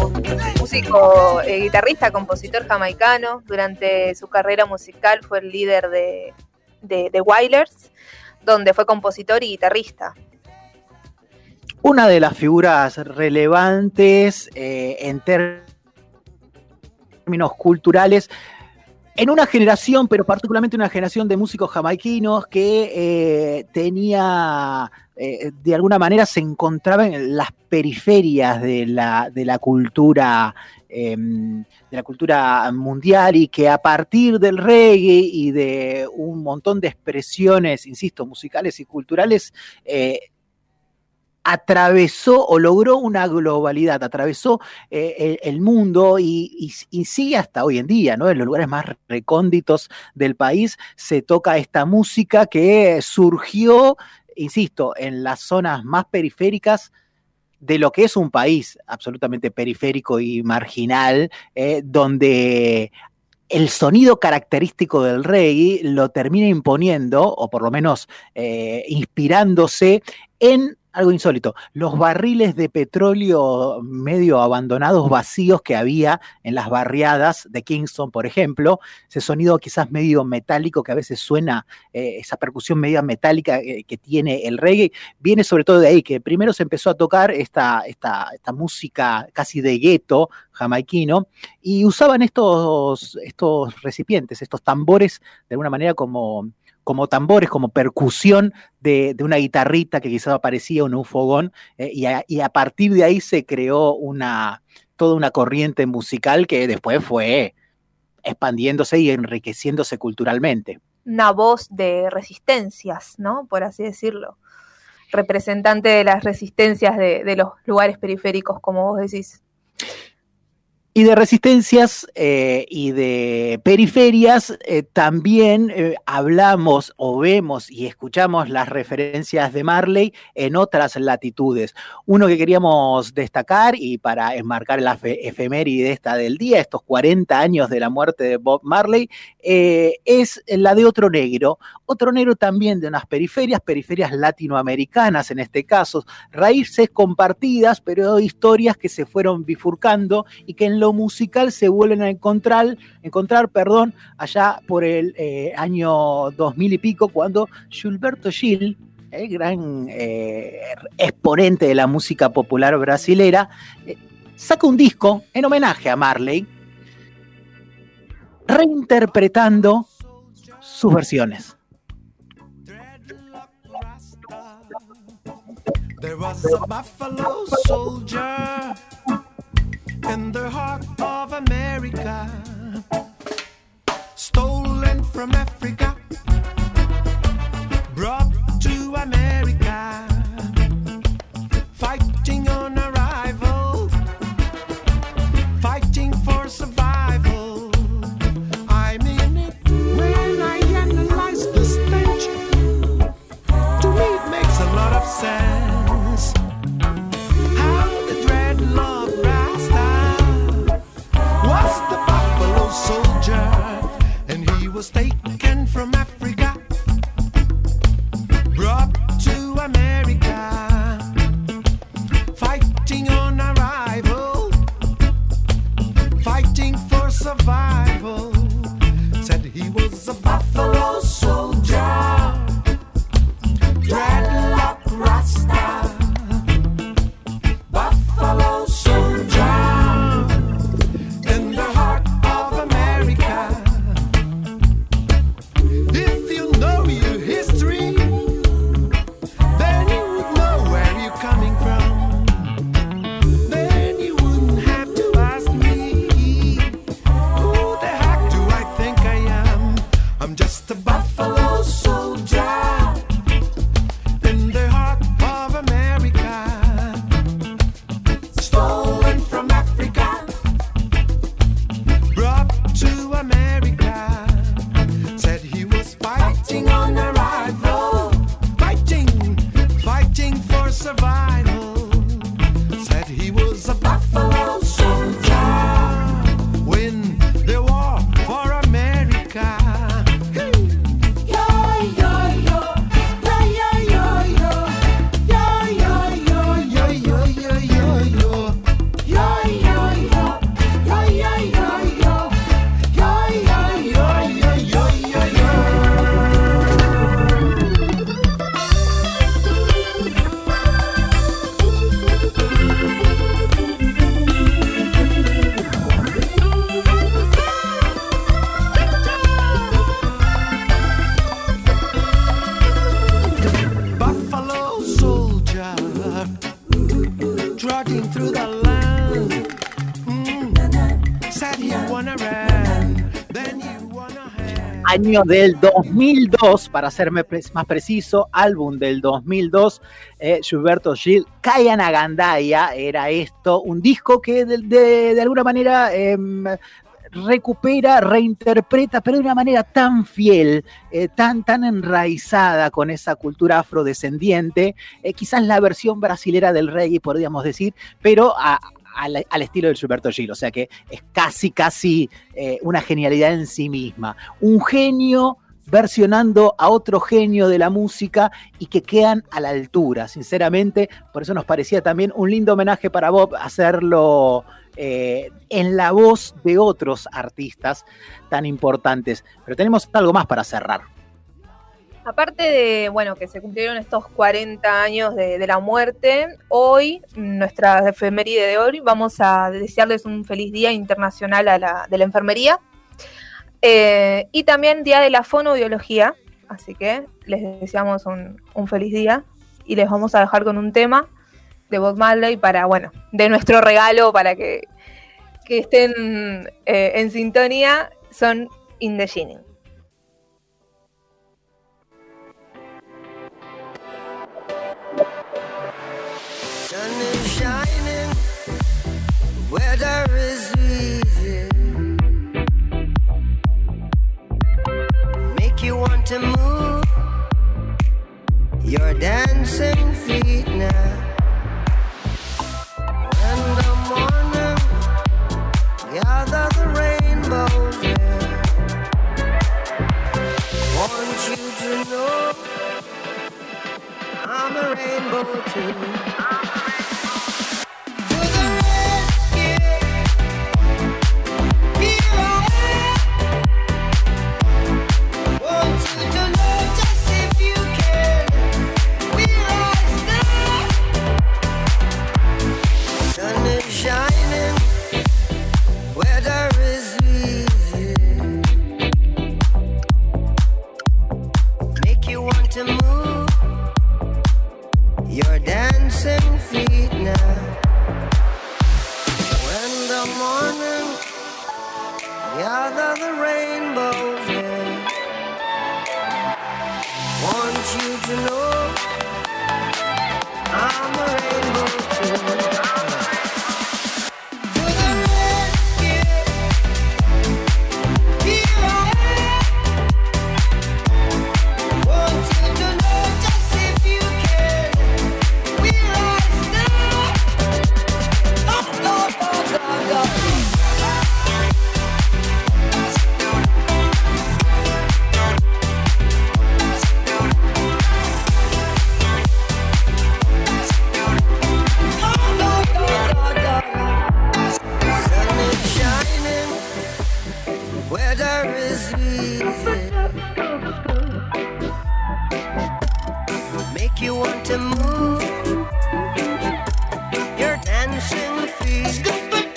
músico, guitarrista, compositor jamaicano. Durante su carrera musical fue el líder de The Wailers, donde fue compositor y guitarrista. una de las figuras relevantes en términos culturales en una generación, pero particularmente una generación de músicos jamaiquinos que tenía, de alguna manera se encontraba en las periferias de la cultura mundial, y que a partir del reggae y de un montón de expresiones, insisto, musicales y culturales, atravesó o logró una globalidad, atravesó el mundo y sigue hasta hoy en día, ¿no? En los lugares más recónditos del país se toca esta música que surgió, insisto, en las zonas más periféricas de lo que es un país absolutamente periférico y marginal, donde el sonido característico del reggae lo termina imponiendo, o por lo menos inspirándose en algo insólito, los barriles de petróleo medio abandonados, vacíos, que había en las barriadas de Kingston, por ejemplo. Ese sonido quizás medio metálico que a veces suena, esa percusión media metálica que tiene el reggae, viene sobre todo de ahí, que primero se empezó a tocar esta música casi de gueto jamaiquino, y usaban estos recipientes, estos tambores, de alguna manera como tambores, como percusión de una guitarrita que quizás aparecía en un fogón, y a partir de ahí se creó toda una corriente musical que después fue expandiéndose y enriqueciéndose culturalmente. Una voz de resistencias, ¿no? Por así decirlo. Representante de las resistencias de los lugares periféricos, como vos decís. Y de resistencias y de periferias también hablamos o vemos y escuchamos las referencias de Marley en otras latitudes. Uno que queríamos destacar, y para enmarcar la efeméride esta del día, estos 40 años de la muerte de Bob Marley, es la de Otro Negro también de unas periferias latinoamericanas en este caso, raíces compartidas, pero historias que se fueron bifurcando y que en lo musical se vuelven a encontrar, allá por el año 2000 y pico, cuando Gilberto Gil, el gran exponente de la música popular brasilera, saca un disco en homenaje a Marley, reinterpretando sus versiones. There was a buffalo soldier in the heart of America, stolen from Africa, brought to America, fighting on arrival, fighting for survival. I mean it when I analyze the stench. To me it makes a lot of sense. How the dreadlock Rasta was the buffalo soldier, and he was taken from trotting through the land. Said you wanna run, then you wanna have. Año del 2002, para ser más preciso, álbum del 2002, Gilberto Gil, Kayana Gandaya, era esto, un disco que de alguna manera recupera, reinterpreta, pero de una manera tan fiel, tan enraizada con esa cultura afrodescendiente, quizás la versión brasilera del reggae, podríamos decir, pero al estilo de Gilberto Gil, o sea que es casi una genialidad en sí misma. Un genio versionando a otro genio de la música y que quedan a la altura, sinceramente. Por eso nos parecía también un lindo homenaje para Bob hacerlo en la voz de otros artistas tan importantes. Pero tenemos algo más para cerrar. Aparte de, que se cumplieron estos 40 años de la muerte, hoy, nuestra efeméride de hoy, vamos a desearles un feliz Día Internacional de la Enfermería y también Día de la Fonoaudiología, así que les deseamos un feliz día y les vamos a dejar con un tema de Bob Marley de nuestro regalo para que estén en sintonía, son In the Shining. Sun is shining, weather is easy. Make you want to move your dancing feet now. In the morning, gather the rainbows there. Want you to know I'm a rainbow too. Shining, weather is easy. Make you want to move your dancing feet now. When the morning gather the rainbows in. Want you to know I'm a rainbow too. Weather is easy. Make you want to move your dancing feet.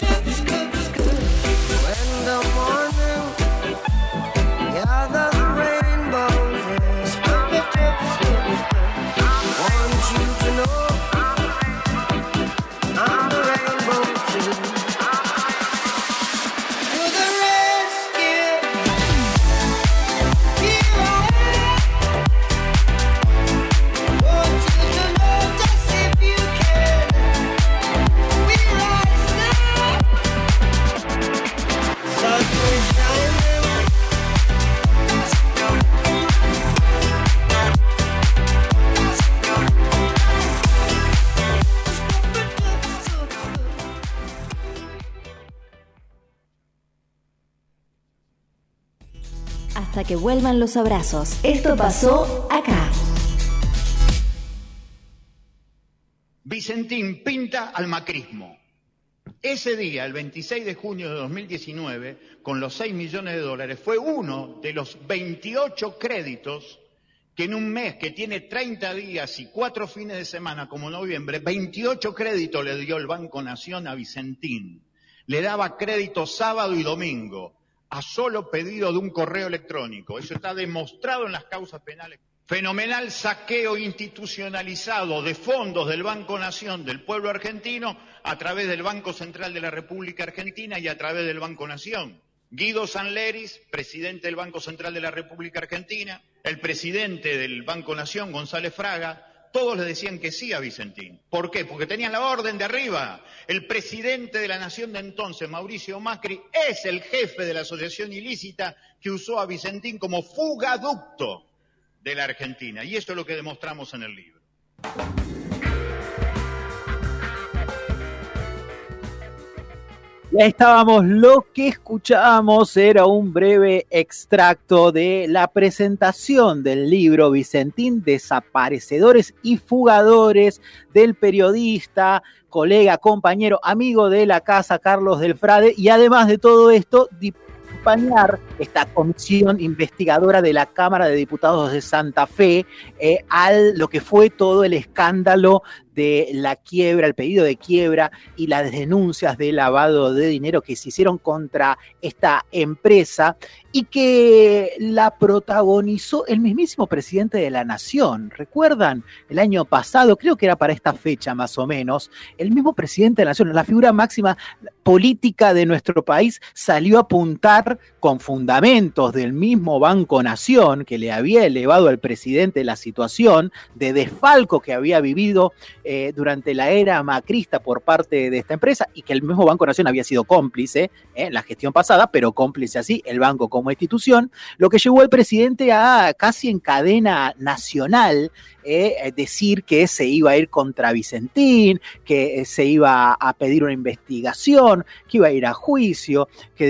When the morning gather the rainbows in. Want you to know I'm the rainbow too. Hasta que vuelvan los abrazos. Esto pasó acá. Vicentín pinta al macrismo. Ese día, el 26 de junio de 2019, con los 6 millones de dólares, fue uno de los 28 créditos que en un mes que tiene 30 días y 4 fines de semana, como noviembre, 28 créditos le dio el Banco Nación a Vicentín. Le daba crédito sábado y domingo, a solo pedido de un correo electrónico. Eso está demostrado en las causas penales. fenomenal saqueo institucionalizado de fondos del Banco Nación del pueblo argentino a través del Banco Central de la República Argentina y a través del Banco Nación. Guido Sanleris, presidente del Banco Central de la República Argentina, el presidente del Banco Nación, González Fraga, todos le decían que sí a Vicentín. ¿Por qué? Porque tenían la orden de arriba. El presidente de la Nación de entonces, Mauricio Macri, es el jefe de la asociación ilícita que usó a Vicentín como fugaducto de la Argentina. Y esto es lo que demostramos en el libro. Ya estábamos, lo que escuchábamos era un breve extracto de la presentación del libro Vicentín, Desaparecedores y Fugadores, del periodista, colega, compañero, amigo de la casa, Carlos Del Frade, y además de todo esto, acompañar esta comisión investigadora de la Cámara de Diputados de Santa Fe a lo que fue todo el escándalo de la quiebra, el pedido de quiebra y las denuncias de lavado de dinero que se hicieron contra esta empresa y que la protagonizó el mismísimo presidente de la Nación. ¿Recuerdan? El año pasado, creo que era para esta fecha más o menos, el mismo presidente de la Nación, la figura máxima política de nuestro país, salió a apuntar con fundamentos del mismo Banco Nación, que le había elevado al presidente la situación de desfalco que había vivido durante la era macrista por parte de esta empresa, y que el mismo Banco Nación había sido cómplice en la gestión pasada, pero cómplice así el banco como institución, lo que llevó al presidente a casi en cadena nacional decir que se iba a ir contra Vicentín, que se iba a pedir una investigación, que iba a ir a juicio, que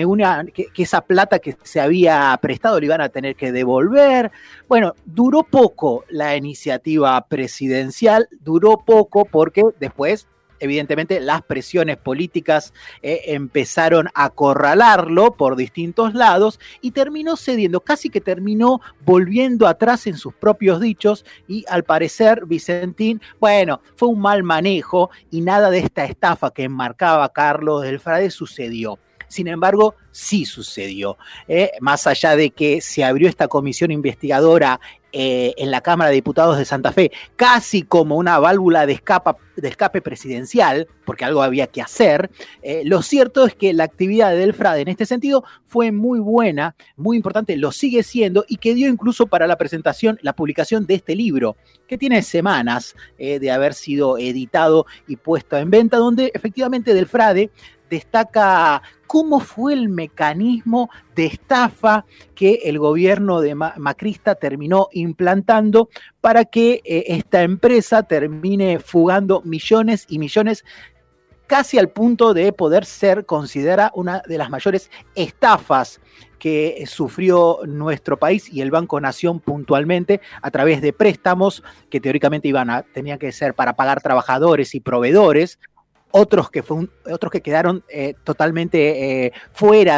que esa plata que se había prestado le iban a tener que devolver. Bueno, duró poco la iniciativa presidencial, duró poco porque después, evidentemente, las presiones políticas empezaron a acorralarlo por distintos lados y terminó cediendo, casi que terminó volviendo atrás en sus propios dichos, y al parecer Vicentín, bueno, fue un mal manejo y nada de esta estafa que enmarcaba Carlos Del Frade sucedió. Sin embargo, sí sucedió. Más allá de que se abrió esta comisión investigadora en la Cámara de Diputados de Santa Fe, casi como una válvula de escape presidencial, porque algo había que hacer, lo cierto es que la actividad de Del Frade en este sentido fue muy buena, muy importante, lo sigue siendo, y que dio incluso para la presentación, la publicación de este libro, que tiene semanas de haber sido editado y puesto en venta, donde efectivamente Del Frade destaca cómo fue el mecanismo de estafa que el gobierno de macrista terminó implantando para que esta empresa termine fugando millones y millones, casi al punto de poder ser considerada una de las mayores estafas que sufrió nuestro país y el Banco Nación puntualmente, a través de préstamos que teóricamente tenían que ser para pagar trabajadores y proveedores, otros que quedaron totalmente fuera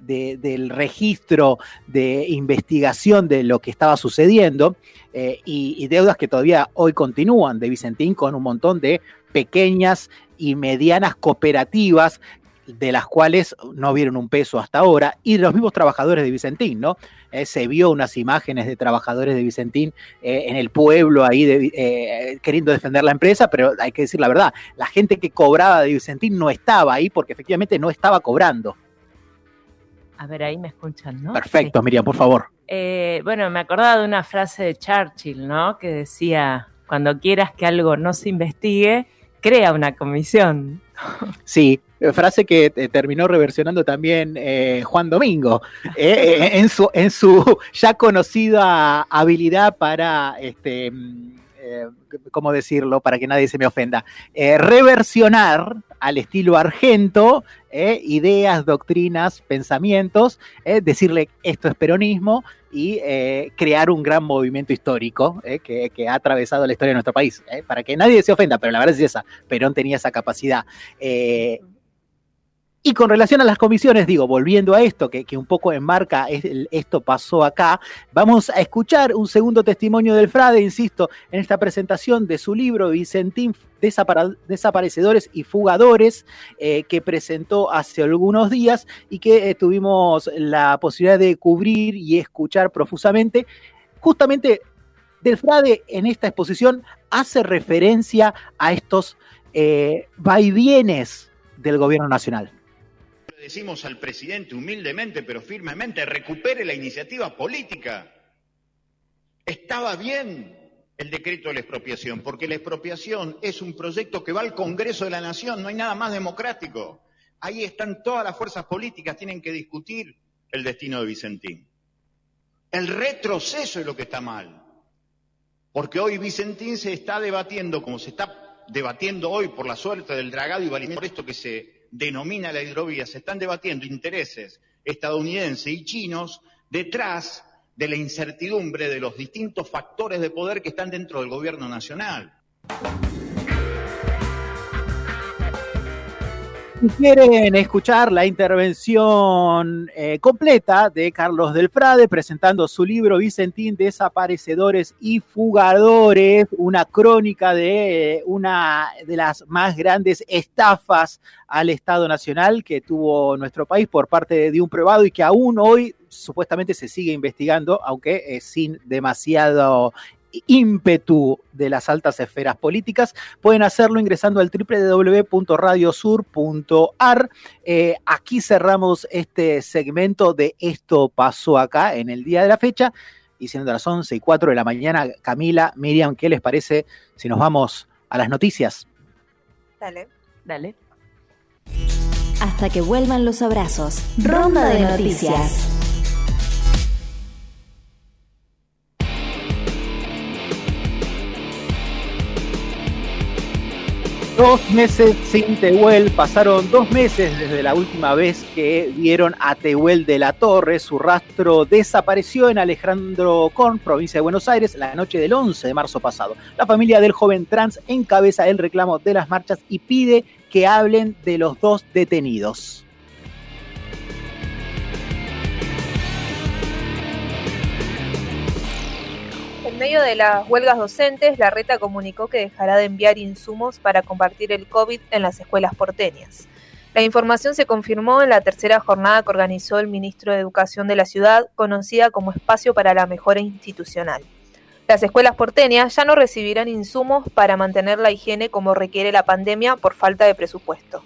del registro de investigación de lo que estaba sucediendo, y deudas que todavía hoy continúan de Vicentín, con un montón de pequeñas y medianas cooperativas de las cuales no vieron un peso hasta ahora, y de los mismos trabajadores de Vicentín, ¿no? Se vio unas imágenes de trabajadores de Vicentín en el pueblo ahí queriendo defender la empresa, pero hay que decir la verdad, la gente que cobraba de Vicentín no estaba ahí porque efectivamente no estaba cobrando. A ver, ahí me escuchan, ¿no? Perfecto, sí. Miriam, por favor. Bueno, me acordaba de una frase de Churchill, ¿no? Que decía, cuando quieras que algo no se investigue, crea una comisión. Sí, frase que terminó reversionando también Juan Domingo en su ya conocida habilidad para, ¿cómo decirlo? Para que nadie se me ofenda, reversionar al estilo Argento ideas, doctrinas, pensamientos, decirle esto es peronismo y crear un gran movimiento histórico que ha atravesado la historia de nuestro país, para que nadie se ofenda, pero la verdad es esa, Perón tenía esa capacidad. Y con relación a las comisiones, digo, volviendo a esto, que un poco enmarca esto pasó acá, vamos a escuchar un segundo testimonio del Frade, insisto, en esta presentación de su libro Vicentín, Desaparecedores y Fugadores, que presentó hace algunos días y que tuvimos la posibilidad de cubrir y escuchar profusamente, justamente Del Frade en esta exposición hace referencia a estos vaivienes del gobierno nacional. Le decimos al presidente humildemente pero firmemente, recupere la iniciativa política. Estaba bien el decreto de la expropiación, porque la expropiación es un proyecto que va al Congreso de la Nación, no hay nada más democrático. Ahí están todas las fuerzas políticas, tienen que discutir el destino de Vicentín. El retroceso es lo que está mal, porque hoy Vicentín se está debatiendo, como se está debatiendo hoy por la suerte del dragado y Valimir, por esto que se denomina la hidrovía, se están debatiendo intereses estadounidenses y chinos detrás de la incertidumbre de los distintos factores de poder que están dentro del gobierno nacional. Si quieren escuchar la intervención completa de Carlos Del Frade presentando su libro Vicentín, Desaparecedores y Fugadores, una crónica de una de las más grandes estafas al Estado Nacional que tuvo nuestro país por parte de un privado y que aún hoy supuestamente se sigue investigando, aunque sin demasiado ímpetu de las altas esferas políticas. Pueden hacerlo ingresando al www.radiosur.ar. Aquí cerramos este segmento de Esto Pasó Acá en el día de la fecha, y siendo las 11:04 de la mañana, Camila, Miriam, ¿qué les parece si nos vamos a las noticias? Dale. Hasta que vuelvan los abrazos. Ronda de noticias. 2 meses sin Tehuel, pasaron 2 meses desde la última vez que vieron a Tehuel de la Torre. Su rastro desapareció en Alejandro Korn, provincia de Buenos Aires, la noche del 11 de marzo pasado. La familia del joven trans encabeza el reclamo de las marchas y pide que hablen de los 2 detenidos. En medio de las huelgas docentes, la Reta comunicó que dejará de enviar insumos para combatir el COVID en las escuelas porteñas. La información se confirmó en la tercera jornada que organizó el ministro de Educación de la ciudad, conocida como Espacio para la Mejora Institucional. Las escuelas porteñas ya no recibirán insumos para mantener la higiene como requiere la pandemia por falta de presupuesto.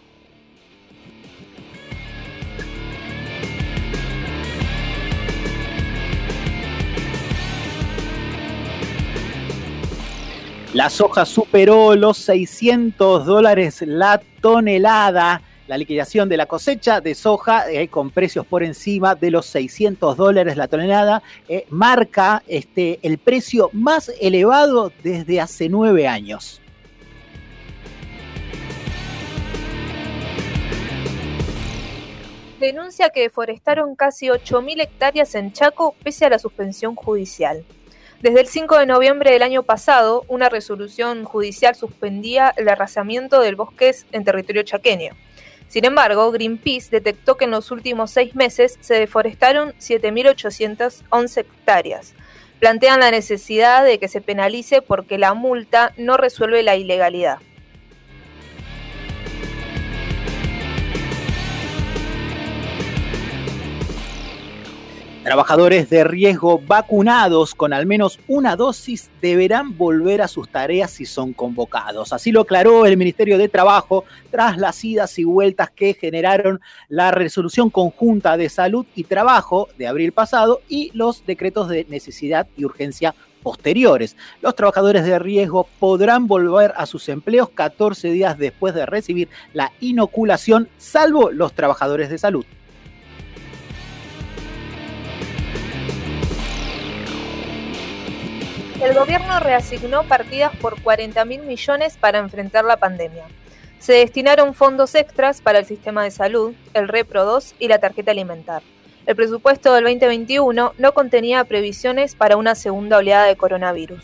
La soja superó los $600 la tonelada. La liquidación de la cosecha de soja con precios por encima de los $600 la tonelada marca el precio más elevado desde hace 9 años. Denuncia que deforestaron casi 8.000 hectáreas en Chaco pese a la suspensión judicial. Desde el 5 de noviembre del año pasado, una resolución judicial suspendía el arrasamiento del bosque en territorio chaqueño. Sin embargo, Greenpeace detectó que en los últimos 6 meses se deforestaron 7.811 hectáreas. Plantean la necesidad de que se penalice porque la multa no resuelve la ilegalidad. Trabajadores de riesgo vacunados con al menos una dosis deberán volver a sus tareas si son convocados. Así lo aclaró el Ministerio de Trabajo tras las idas y vueltas que generaron la Resolución Conjunta de Salud y Trabajo de abril pasado y los decretos de necesidad y urgencia posteriores. Los trabajadores de riesgo podrán volver a sus empleos 14 días después de recibir la inoculación, salvo los trabajadores de salud. El gobierno reasignó partidas por 40.000 millones para enfrentar la pandemia. Se destinaron fondos extras para el sistema de salud, el Repro 2 y la tarjeta alimentar. El presupuesto del 2021 no contenía previsiones para una segunda oleada de coronavirus.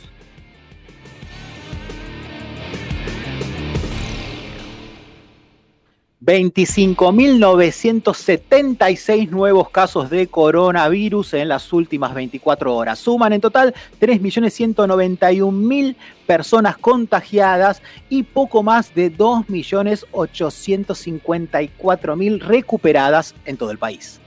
$25.976 nuevos casos de coronavirus en las últimas 24 horas. Suman en total 3.191.000 personas contagiadas y poco más de 2.854.000 recuperadas en todo el país.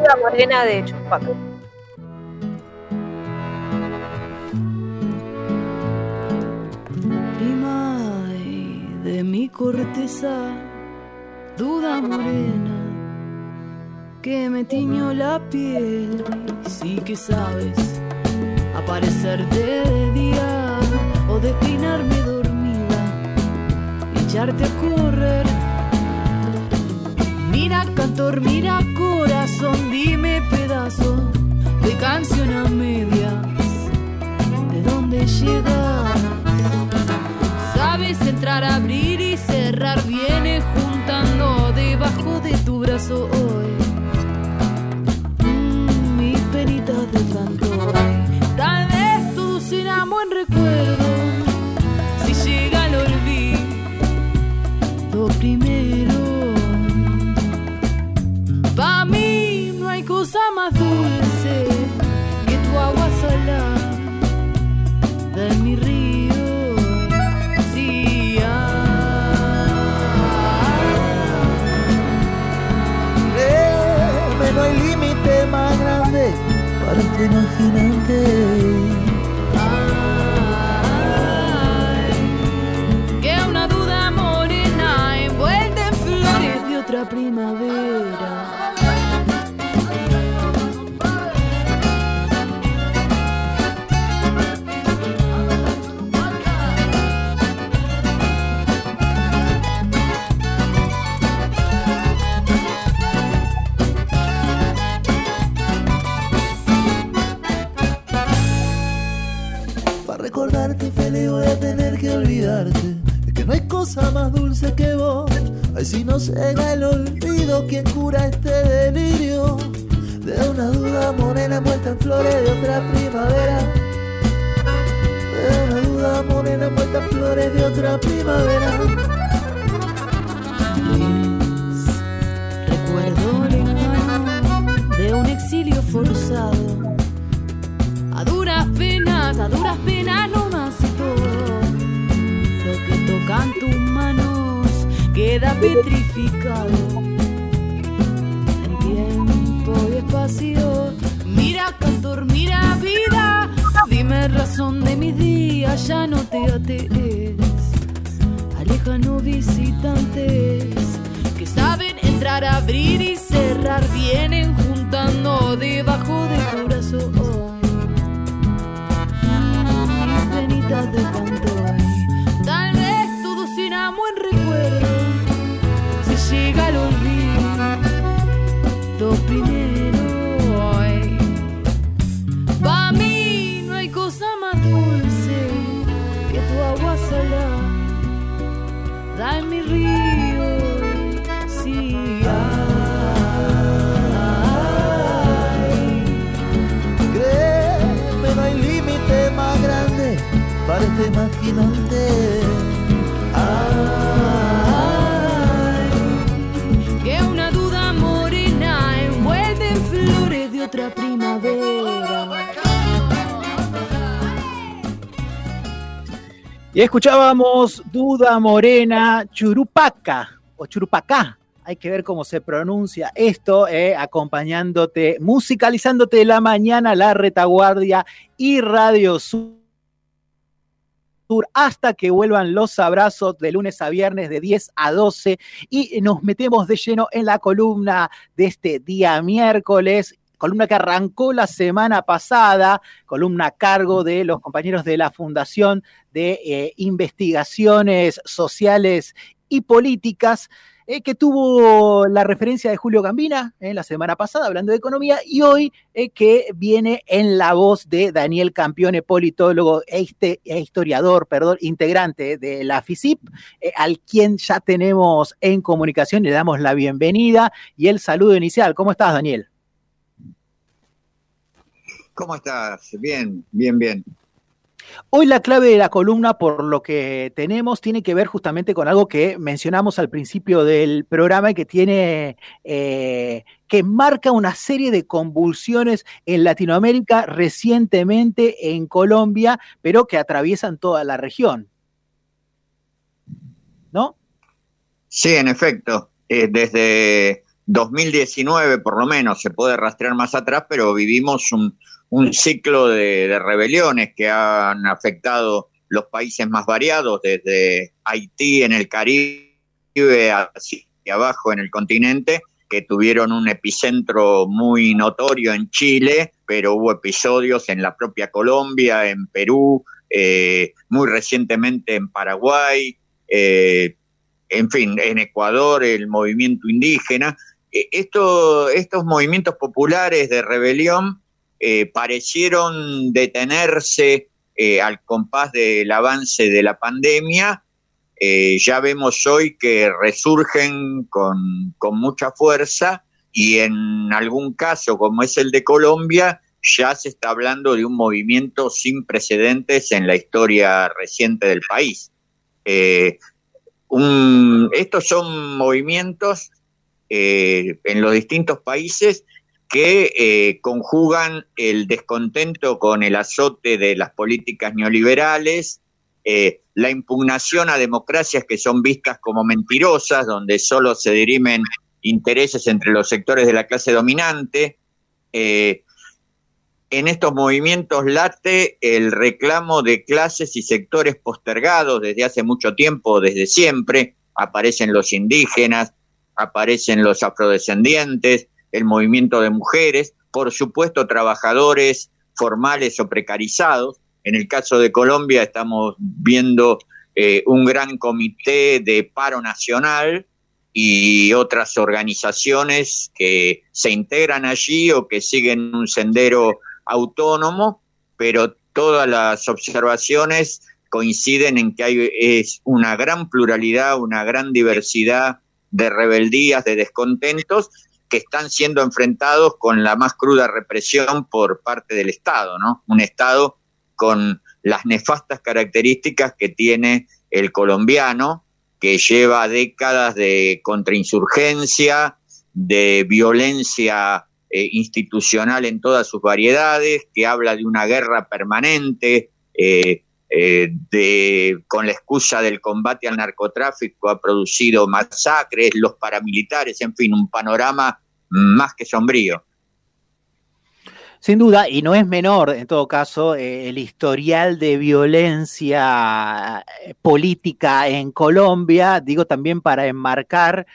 Duda Morena de Chupaca. Prima de mi corteza, duda morena, que me tiñó la piel. Sí que sabes aparecerte de día o declinarme dormida y echarte a correr. Mira cantor, mira corazón, dime pedazo de canción a medias, ¿de dónde llegas? Sabes entrar, abrir y cerrar, viene juntando debajo de tu brazo hoy mis penitas de canto. Tal vez todo será buen recuerdo si llega el olvido primero. Pa' mí no hay cosa más dulce que tu agua salada de mi río. Sí, no hay límite más grande para este imaginante. Que una duda morena envuelta en flores de otra primavera. Recordarte feliz voy a tener que olvidarte. Es que no hay cosa más dulce que vos. Ay, si no llega el olvido, ¿quién cura este delirio? De una duda morena envuelta en flores de otra primavera. De una duda morena envuelta en flores de otra primavera. Tienes recuerdo lejano de un exilio forzado. A duras penas nomás y todo lo que tocan tus manos queda petrificado en tiempo y espacio. Mira cantor, mira vida, dime razón de mis días, ya no te atees a lejanos visitantes que saben entrar, abrir y cerrar, vienen juntando debajo de tu brazo hoy penitas de canto. Tal vez todo será buen recuerdo si llega el olvido primero. Pa' mí no hay cosa más dulce que tu agua salada da en mi río. Sí, créeme, no hay límite más grande para este imaginante. Que una duda morena envuelta en flores de otra primavera. Y escuchábamos Duda Morena, Churupaca o Churupacá. Hay que ver cómo se pronuncia esto, acompañándote, musicalizándote la mañana, La Retaguardia y Radio Sur, hasta que vuelvan los abrazos de lunes a viernes de 10 a 12 y nos metemos de lleno en la columna de este día miércoles, columna que arrancó la semana pasada, columna a cargo de los compañeros de la Fundación de Investigaciones Sociales y Políticas, que tuvo la referencia de Julio Gambina la semana pasada hablando de economía y hoy que viene en la voz de Daniel Campione, politólogo e historiador, integrante de la FICIP, al quien ya tenemos en comunicación. Le damos la bienvenida y el saludo inicial. ¿Cómo estás, Daniel? ¿Cómo estás? Bien, bien, bien. Hoy la clave de la columna, por lo que tenemos, tiene que ver justamente con algo que mencionamos al principio del programa y que tiene, que marca una serie de convulsiones en Latinoamérica, recientemente en Colombia, pero que atraviesan toda la región. ¿No? Sí, en efecto. Desde 2019 por lo menos, se puede rastrear más atrás, pero vivimos un ciclo de rebeliones que han afectado los países más variados, desde Haití en el Caribe hacia abajo en el continente, que tuvieron un epicentro muy notorio en Chile, pero hubo episodios en la propia Colombia, en Perú, muy recientemente en Paraguay, en fin, en Ecuador, el movimiento indígena. Estos movimientos populares de rebelión parecieron detenerse al compás del avance de la pandemia. Ya vemos hoy que resurgen con mucha fuerza, y en algún caso, como es el de Colombia, ya se está hablando de un movimiento sin precedentes en la historia reciente del país. Estos son movimientos en los distintos países que conjugan el descontento con el azote de las políticas neoliberales, la impugnación a democracias que son vistas como mentirosas, donde solo se dirimen intereses entre los sectores de la clase dominante. En estos movimientos late el reclamo de clases y sectores postergados desde hace mucho tiempo, desde siempre. Aparecen los indígenas, aparecen los afrodescendientes, el movimiento de mujeres, por supuesto trabajadores formales o precarizados. En el caso de Colombia estamos viendo un gran comité de paro nacional y otras organizaciones que se integran allí o que siguen un sendero autónomo, pero todas las observaciones coinciden en que es una gran pluralidad, una gran diversidad de rebeldías, de descontentos, que están siendo enfrentados con la más cruda represión por parte del Estado, ¿no? Un Estado con las nefastas características que tiene el colombiano, que lleva décadas de contrainsurgencia, de violencia institucional en todas sus variedades, que habla de una guerra permanente, con la excusa del combate al narcotráfico ha producido masacres, los paramilitares, en fin, un panorama más que sombrío. Sin duda, y no es menor, en todo caso, el historial de violencia política en Colombia, digo también para enmarcar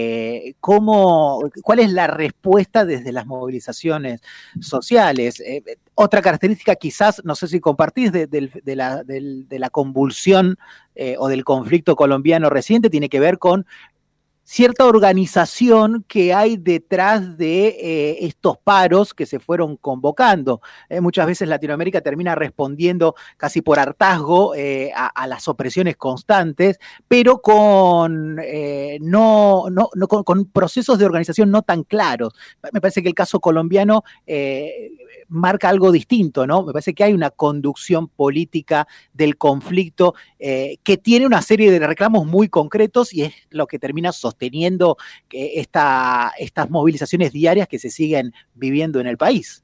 cuál es la respuesta desde las movilizaciones sociales. Otra característica quizás, no sé si compartís, de la convulsión o del conflicto colombiano reciente, tiene que ver con cierta organización que hay detrás de estos paros que se fueron convocando. Muchas veces Latinoamérica termina respondiendo casi por hartazgo a las opresiones constantes, pero con procesos de organización no tan claros. Me parece que el caso colombiano marca algo distinto, ¿no? Me parece que hay una conducción política del conflicto que tiene una serie de reclamos muy concretos y es lo que termina sosteniendo estas movilizaciones diarias que se siguen viviendo en el país.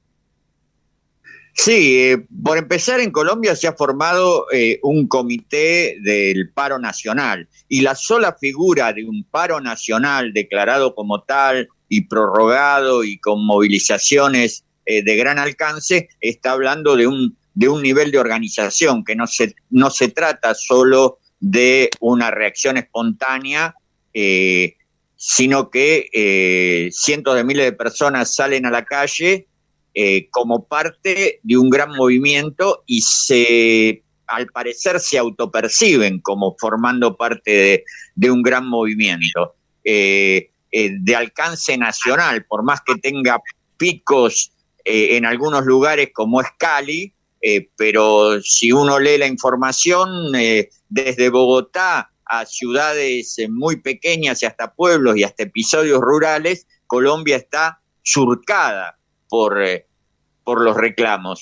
Sí, por empezar, en Colombia se ha formado un comité del paro nacional, y la sola figura de un paro nacional declarado como tal y prorrogado y con movilizaciones de gran alcance está hablando de un nivel de organización que no se trata solo de una reacción espontánea, sino que cientos de miles de personas salen a la calle como parte de un gran movimiento y al parecer se autoperciben como formando parte de un gran movimiento de alcance nacional, por más que tenga picos en algunos lugares como es Cali, pero si uno lee la información desde Bogotá a ciudades muy pequeñas y hasta pueblos y hasta episodios rurales, Colombia está surcada por los reclamos.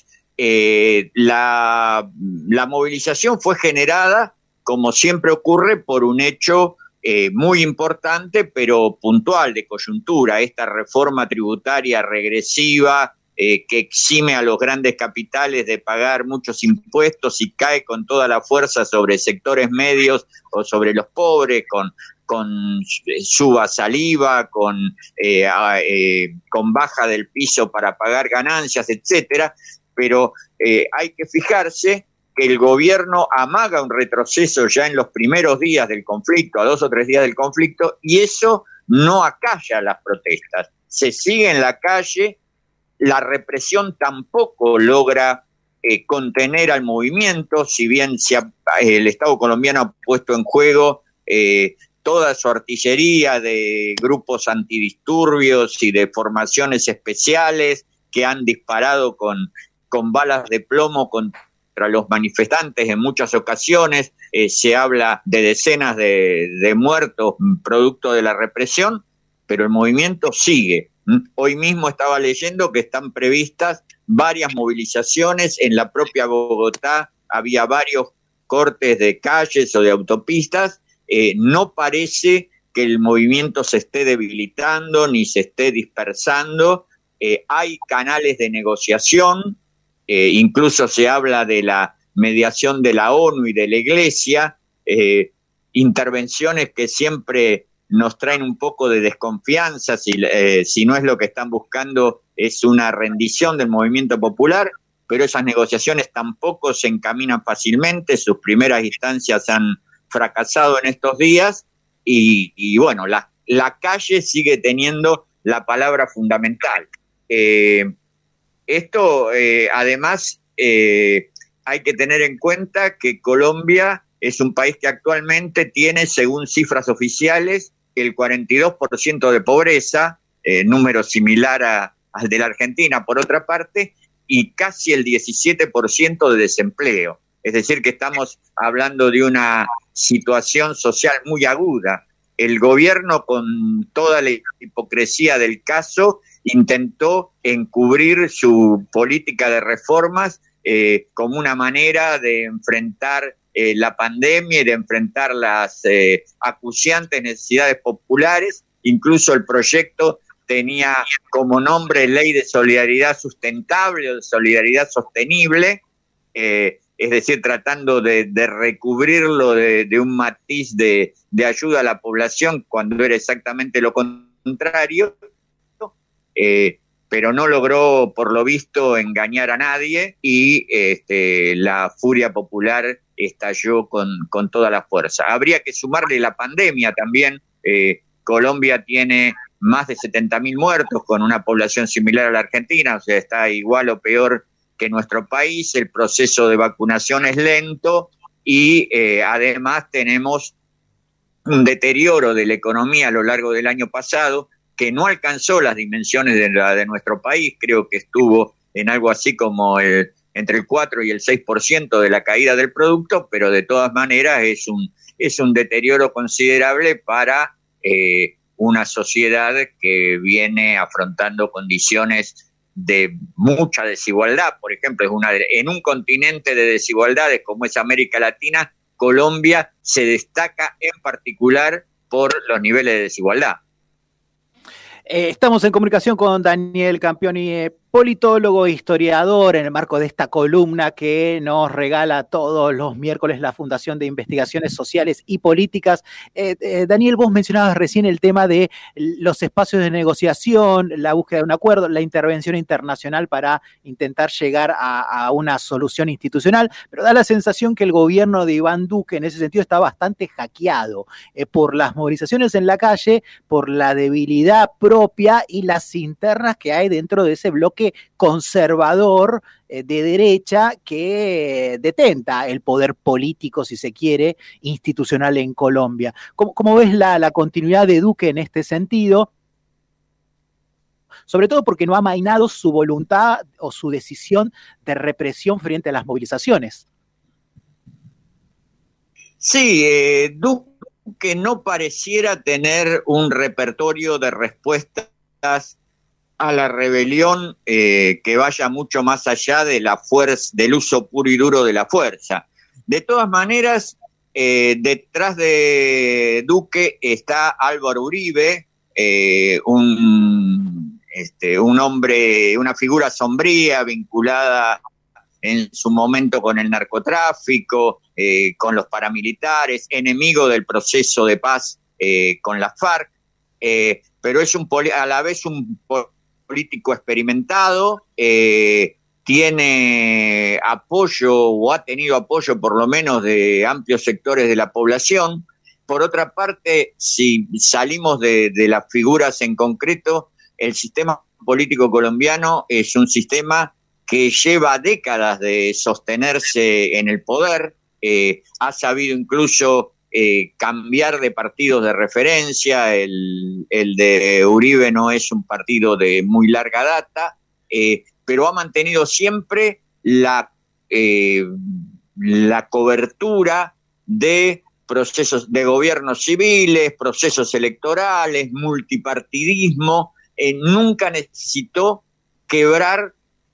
La movilización fue generada, como siempre ocurre, por un hecho muy importante pero puntual, de coyuntura, esta reforma tributaria regresiva que exime a los grandes capitales de pagar muchos impuestos y cae con toda la fuerza sobre sectores medios o sobre los pobres, con suba saliva, con baja del piso para pagar ganancias, etcétera, pero hay que fijarse que el gobierno amaga un retroceso ya en los primeros días del conflicto, a 2 o 3 días del conflicto, y eso no acalla las protestas. Se sigue en la calle, la represión tampoco logra contener al movimiento, si bien el Estado colombiano ha puesto en juego toda su artillería de grupos antidisturbios y de formaciones especiales que han disparado con balas de plomo contra los manifestantes en muchas ocasiones. Se habla de decenas de muertos producto de la represión, pero el movimiento sigue. Hoy mismo estaba leyendo que están previstas varias movilizaciones en la propia Bogotá, había varios cortes de calles o de autopistas. No parece que el movimiento se esté debilitando ni se esté dispersando. Hay canales de negociación, incluso se habla de la mediación de la ONU y de la Iglesia, intervenciones que siempre nos traen un poco de desconfianza, si no es lo que están buscando es una rendición del movimiento popular, pero esas negociaciones tampoco se encaminan fácilmente, sus primeras instancias han fracasado en estos días, y bueno, la calle sigue teniendo la palabra fundamental. Esto, además, hay que tener en cuenta que Colombia es un país que actualmente tiene, según cifras oficiales, el 42% de pobreza, número similar al de la Argentina, por otra parte, y casi el 17% de desempleo. Es decir, que estamos hablando de una situación social muy aguda. El gobierno, con toda la hipocresía del caso, intentó encubrir su política de reformas como una manera de enfrentar la pandemia y de enfrentar las acuciantes necesidades populares. Incluso el proyecto tenía como nombre Ley de Solidaridad Sustentable o de Solidaridad Sostenible, es decir, tratando de recubrirlo de un matiz de ayuda a la población cuando era exactamente lo contrario, pero no logró, por lo visto, engañar a nadie, y la furia popular estalló con toda la fuerza. Habría que sumarle la pandemia también. Colombia tiene más de 70.000 muertos, con una población similar a la Argentina, o sea, está igual o peor que nuestro país. El proceso de vacunación es lento y además tenemos un deterioro de la economía a lo largo del año pasado que no alcanzó las dimensiones de nuestro país. Creo que estuvo en algo así como entre el 4 y el 6% de la caída del producto, pero de todas maneras es un deterioro considerable para una sociedad que viene afrontando condiciones de mucha desigualdad. Por ejemplo, en un continente de desigualdades como es América Latina, Colombia se destaca en particular por los niveles de desigualdad. Estamos en comunicación con Daniel Campioni, politólogo e historiador, en el marco de esta columna que nos regala todos los miércoles la Fundación de Investigaciones Sociales y Políticas. Daniel, vos mencionabas recién el tema de los espacios de negociación, la búsqueda de un acuerdo, la intervención internacional para intentar llegar a una solución institucional, pero da la sensación que el gobierno de Iván Duque en ese sentido está bastante hackeado por las movilizaciones en la calle, por la debilidad propia y las internas que hay dentro de ese bloque conservador de derecha que detenta el poder político, si se quiere, institucional en Colombia. ¿Cómo ves la continuidad de Duque en este sentido? Sobre todo porque no ha amainado su voluntad o su decisión de represión frente a las movilizaciones. Sí, Duque no pareciera tener un repertorio de respuestas a la rebelión que vaya mucho más allá de la fuerza, del uso puro y duro de la fuerza. De todas maneras, detrás de Duque está Álvaro Uribe, un hombre, una figura sombría vinculada en su momento con el narcotráfico, con los paramilitares, enemigo del proceso de paz con la FARC, pero es a la vez un político experimentado, tiene apoyo o ha tenido apoyo por lo menos de amplios sectores de la población. Por otra parte, si salimos de las figuras en concreto, el sistema político colombiano es un sistema que lleva décadas de sostenerse en el poder, ha sabido incluso cambiar de partidos de referencia, el de Uribe no es un partido de muy larga data, pero ha mantenido siempre la cobertura de procesos de gobiernos civiles, procesos electorales, multipartidismo, nunca necesitó quebrar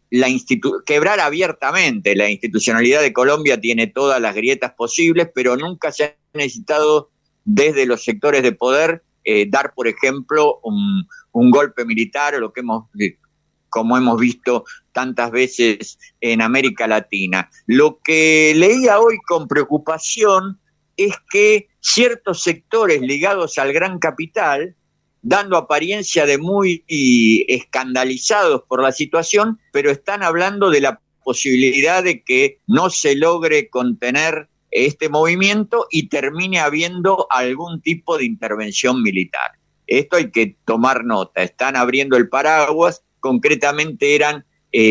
abiertamente. La institucionalidad de Colombia tiene todas las grietas posibles, pero nunca se ha necesitado desde los sectores de poder dar, por ejemplo, un golpe militar, o como hemos visto tantas veces en América Latina. Lo que leía hoy con preocupación es que ciertos sectores ligados al gran capital, dando apariencia de muy escandalizados por la situación, pero están hablando de la posibilidad de que no se logre contener este movimiento y termine habiendo algún tipo de intervención militar. Esto hay que tomar nota, están abriendo el paraguas, concretamente eran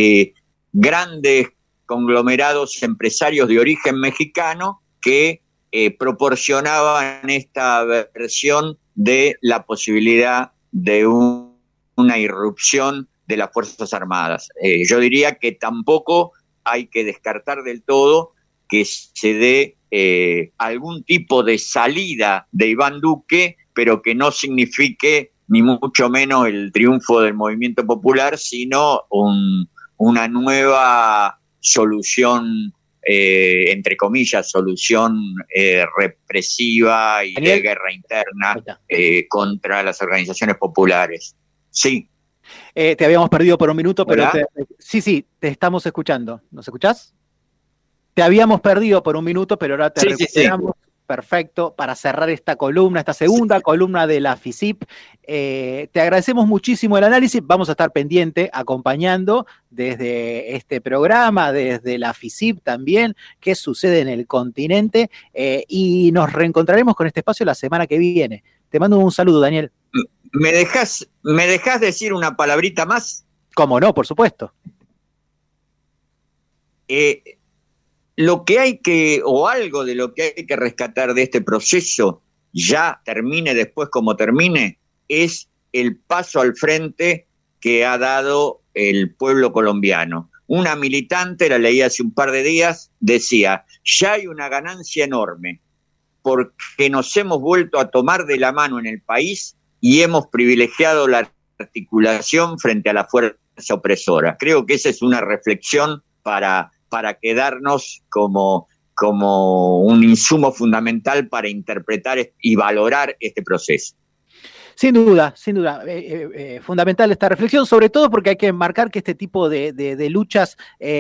grandes conglomerados empresarios de origen mexicano que proporcionaban esta versión de la posibilidad de una irrupción de las Fuerzas Armadas. Yo diría que tampoco hay que descartar del todo que se dé algún tipo de salida de Iván Duque, pero que no signifique ni mucho menos el triunfo del movimiento popular, sino una nueva solución, entre comillas, solución represiva y de guerra interna contra las organizaciones populares. Sí. Te habíamos perdido por un minuto, pero sí, te estamos escuchando. ¿Nos escuchás? Te habíamos perdido por un minuto, pero ahora te recuperamos. Sí. Perfecto, para cerrar esta columna, esta segunda columna de la FICIP. Te agradecemos muchísimo el análisis, vamos a estar pendiente, acompañando desde este programa, desde la FICIP también, qué sucede en el continente, y nos reencontraremos con este espacio la semana que viene. Te mando un saludo, Daniel. ¿Me dejás decir una palabrita más? ¿Cómo no? Por supuesto. Lo que hay o algo de lo que hay que rescatar de este proceso, ya termine después como termine, es el paso al frente que ha dado el pueblo colombiano. Una militante, la leí hace un par de días, decía, ya hay una ganancia enorme, porque nos hemos vuelto a tomar de la mano en el país y hemos privilegiado la articulación frente a la fuerza opresora. Creo que esa es una reflexión para quedarnos como un insumo fundamental para interpretar y valorar este proceso. Sin duda, fundamental esta reflexión, sobre todo porque hay que enmarcar que este tipo de luchas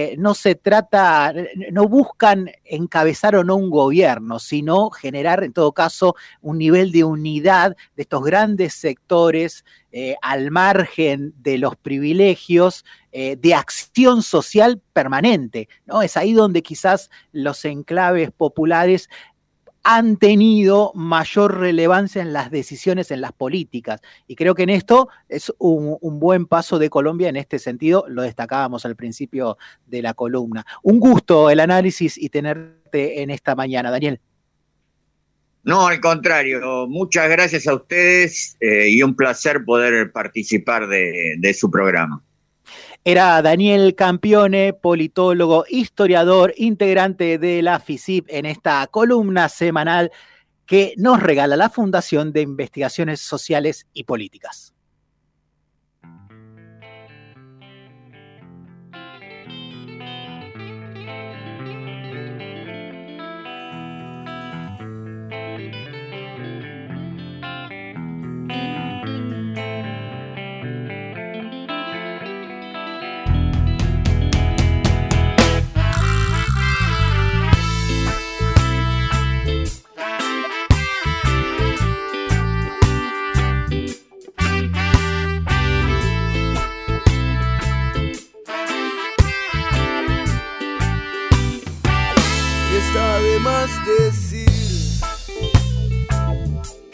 no buscan encabezar o no un gobierno, sino generar en todo caso un nivel de unidad de estos grandes sectores al margen de los privilegios, de acción social permanente, ¿no? Es ahí donde quizás los enclaves populares han tenido mayor relevancia en las decisiones, en las políticas. Y creo que en esto es un buen paso de Colombia en este sentido, lo destacábamos al principio de la columna. Un gusto el análisis y tenerte en esta mañana, Daniel. No, al contrario, muchas gracias a ustedes y un placer poder participar de su programa. Era Daniel Campione, politólogo, historiador, integrante de la FICIP en esta columna semanal que nos regala la Fundación de Investigaciones Sociales y Políticas.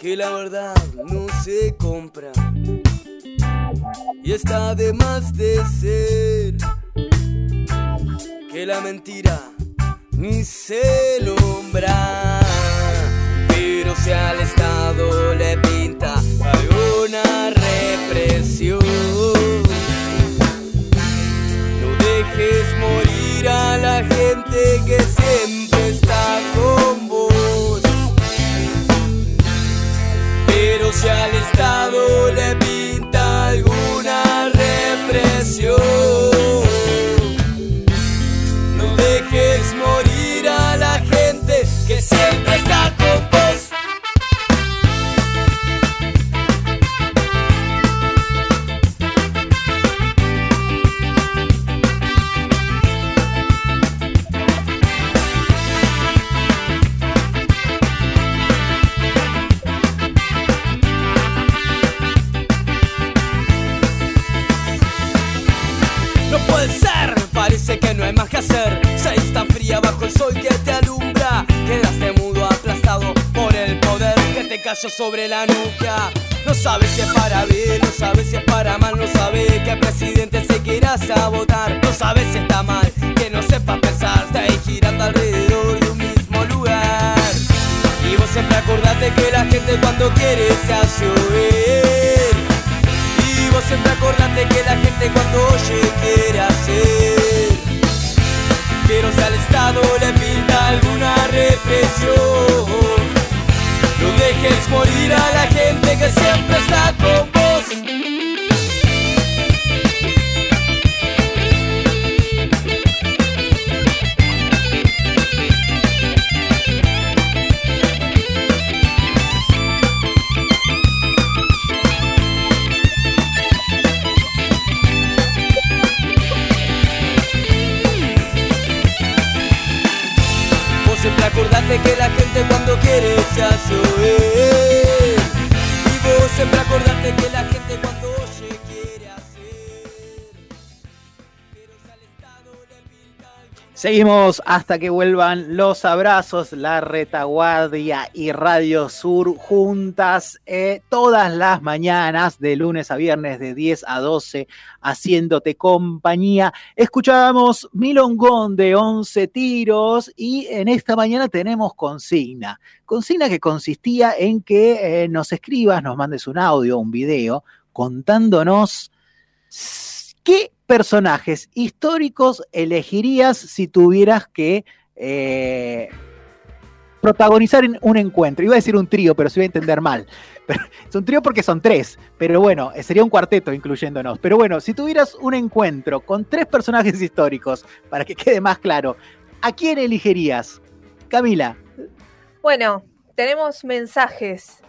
que la verdad no se compra y está de más decir que la mentira ni se nombra, pero si al Estado le pinta alguna represión, no dejes morir a la gente que siempre está con vos. Pero si al Estado le pinta alguna represión, no dejes morir a la gente que siempre está con vos. Parece que no hay más que hacer. Seis tan fría bajo el sol que te alumbra. Quedaste mudo, aplastado por el poder que te cayó sobre la nuca. No sabes si es para bien, no sabes si es para mal. No sabes que el presidente se quiera sabotar. No sabes si está mal, que no sepas pensar. Está ahí girando alrededor de un mismo lugar. Y vos siempre acordate que la gente cuando quiere se hace oír. Y vos siempre acordate que la gente cuando oye quiere hacer. Pero si al Estado le pinta alguna represión, no dejes morir a la gente que siempre está con vos. Siempre acordate que la gente cuando quiere se hace oír. Y vos siempre acordate que la gente cuando oye quiere hacer. Seguimos hasta que vuelvan los abrazos, la retaguardia y Radio Sur juntas todas las mañanas, de lunes a viernes, de 10 a 12, haciéndote compañía. Escuchábamos Milongón de 11 tiros y en esta mañana tenemos consigna. Consigna que consistía en que nos escribas, nos mandes un audio, un video, contándonos qué personajes históricos elegirías si tuvieras que protagonizar un encuentro. Iba a decir un trío, pero se iba a entender mal. Pero, es un trío porque son tres, pero bueno, sería un cuarteto incluyéndonos. Pero bueno, si tuvieras un encuentro con tres personajes históricos, para que quede más claro, ¿a quién elegirías? Camila. Bueno, tenemos mensajes.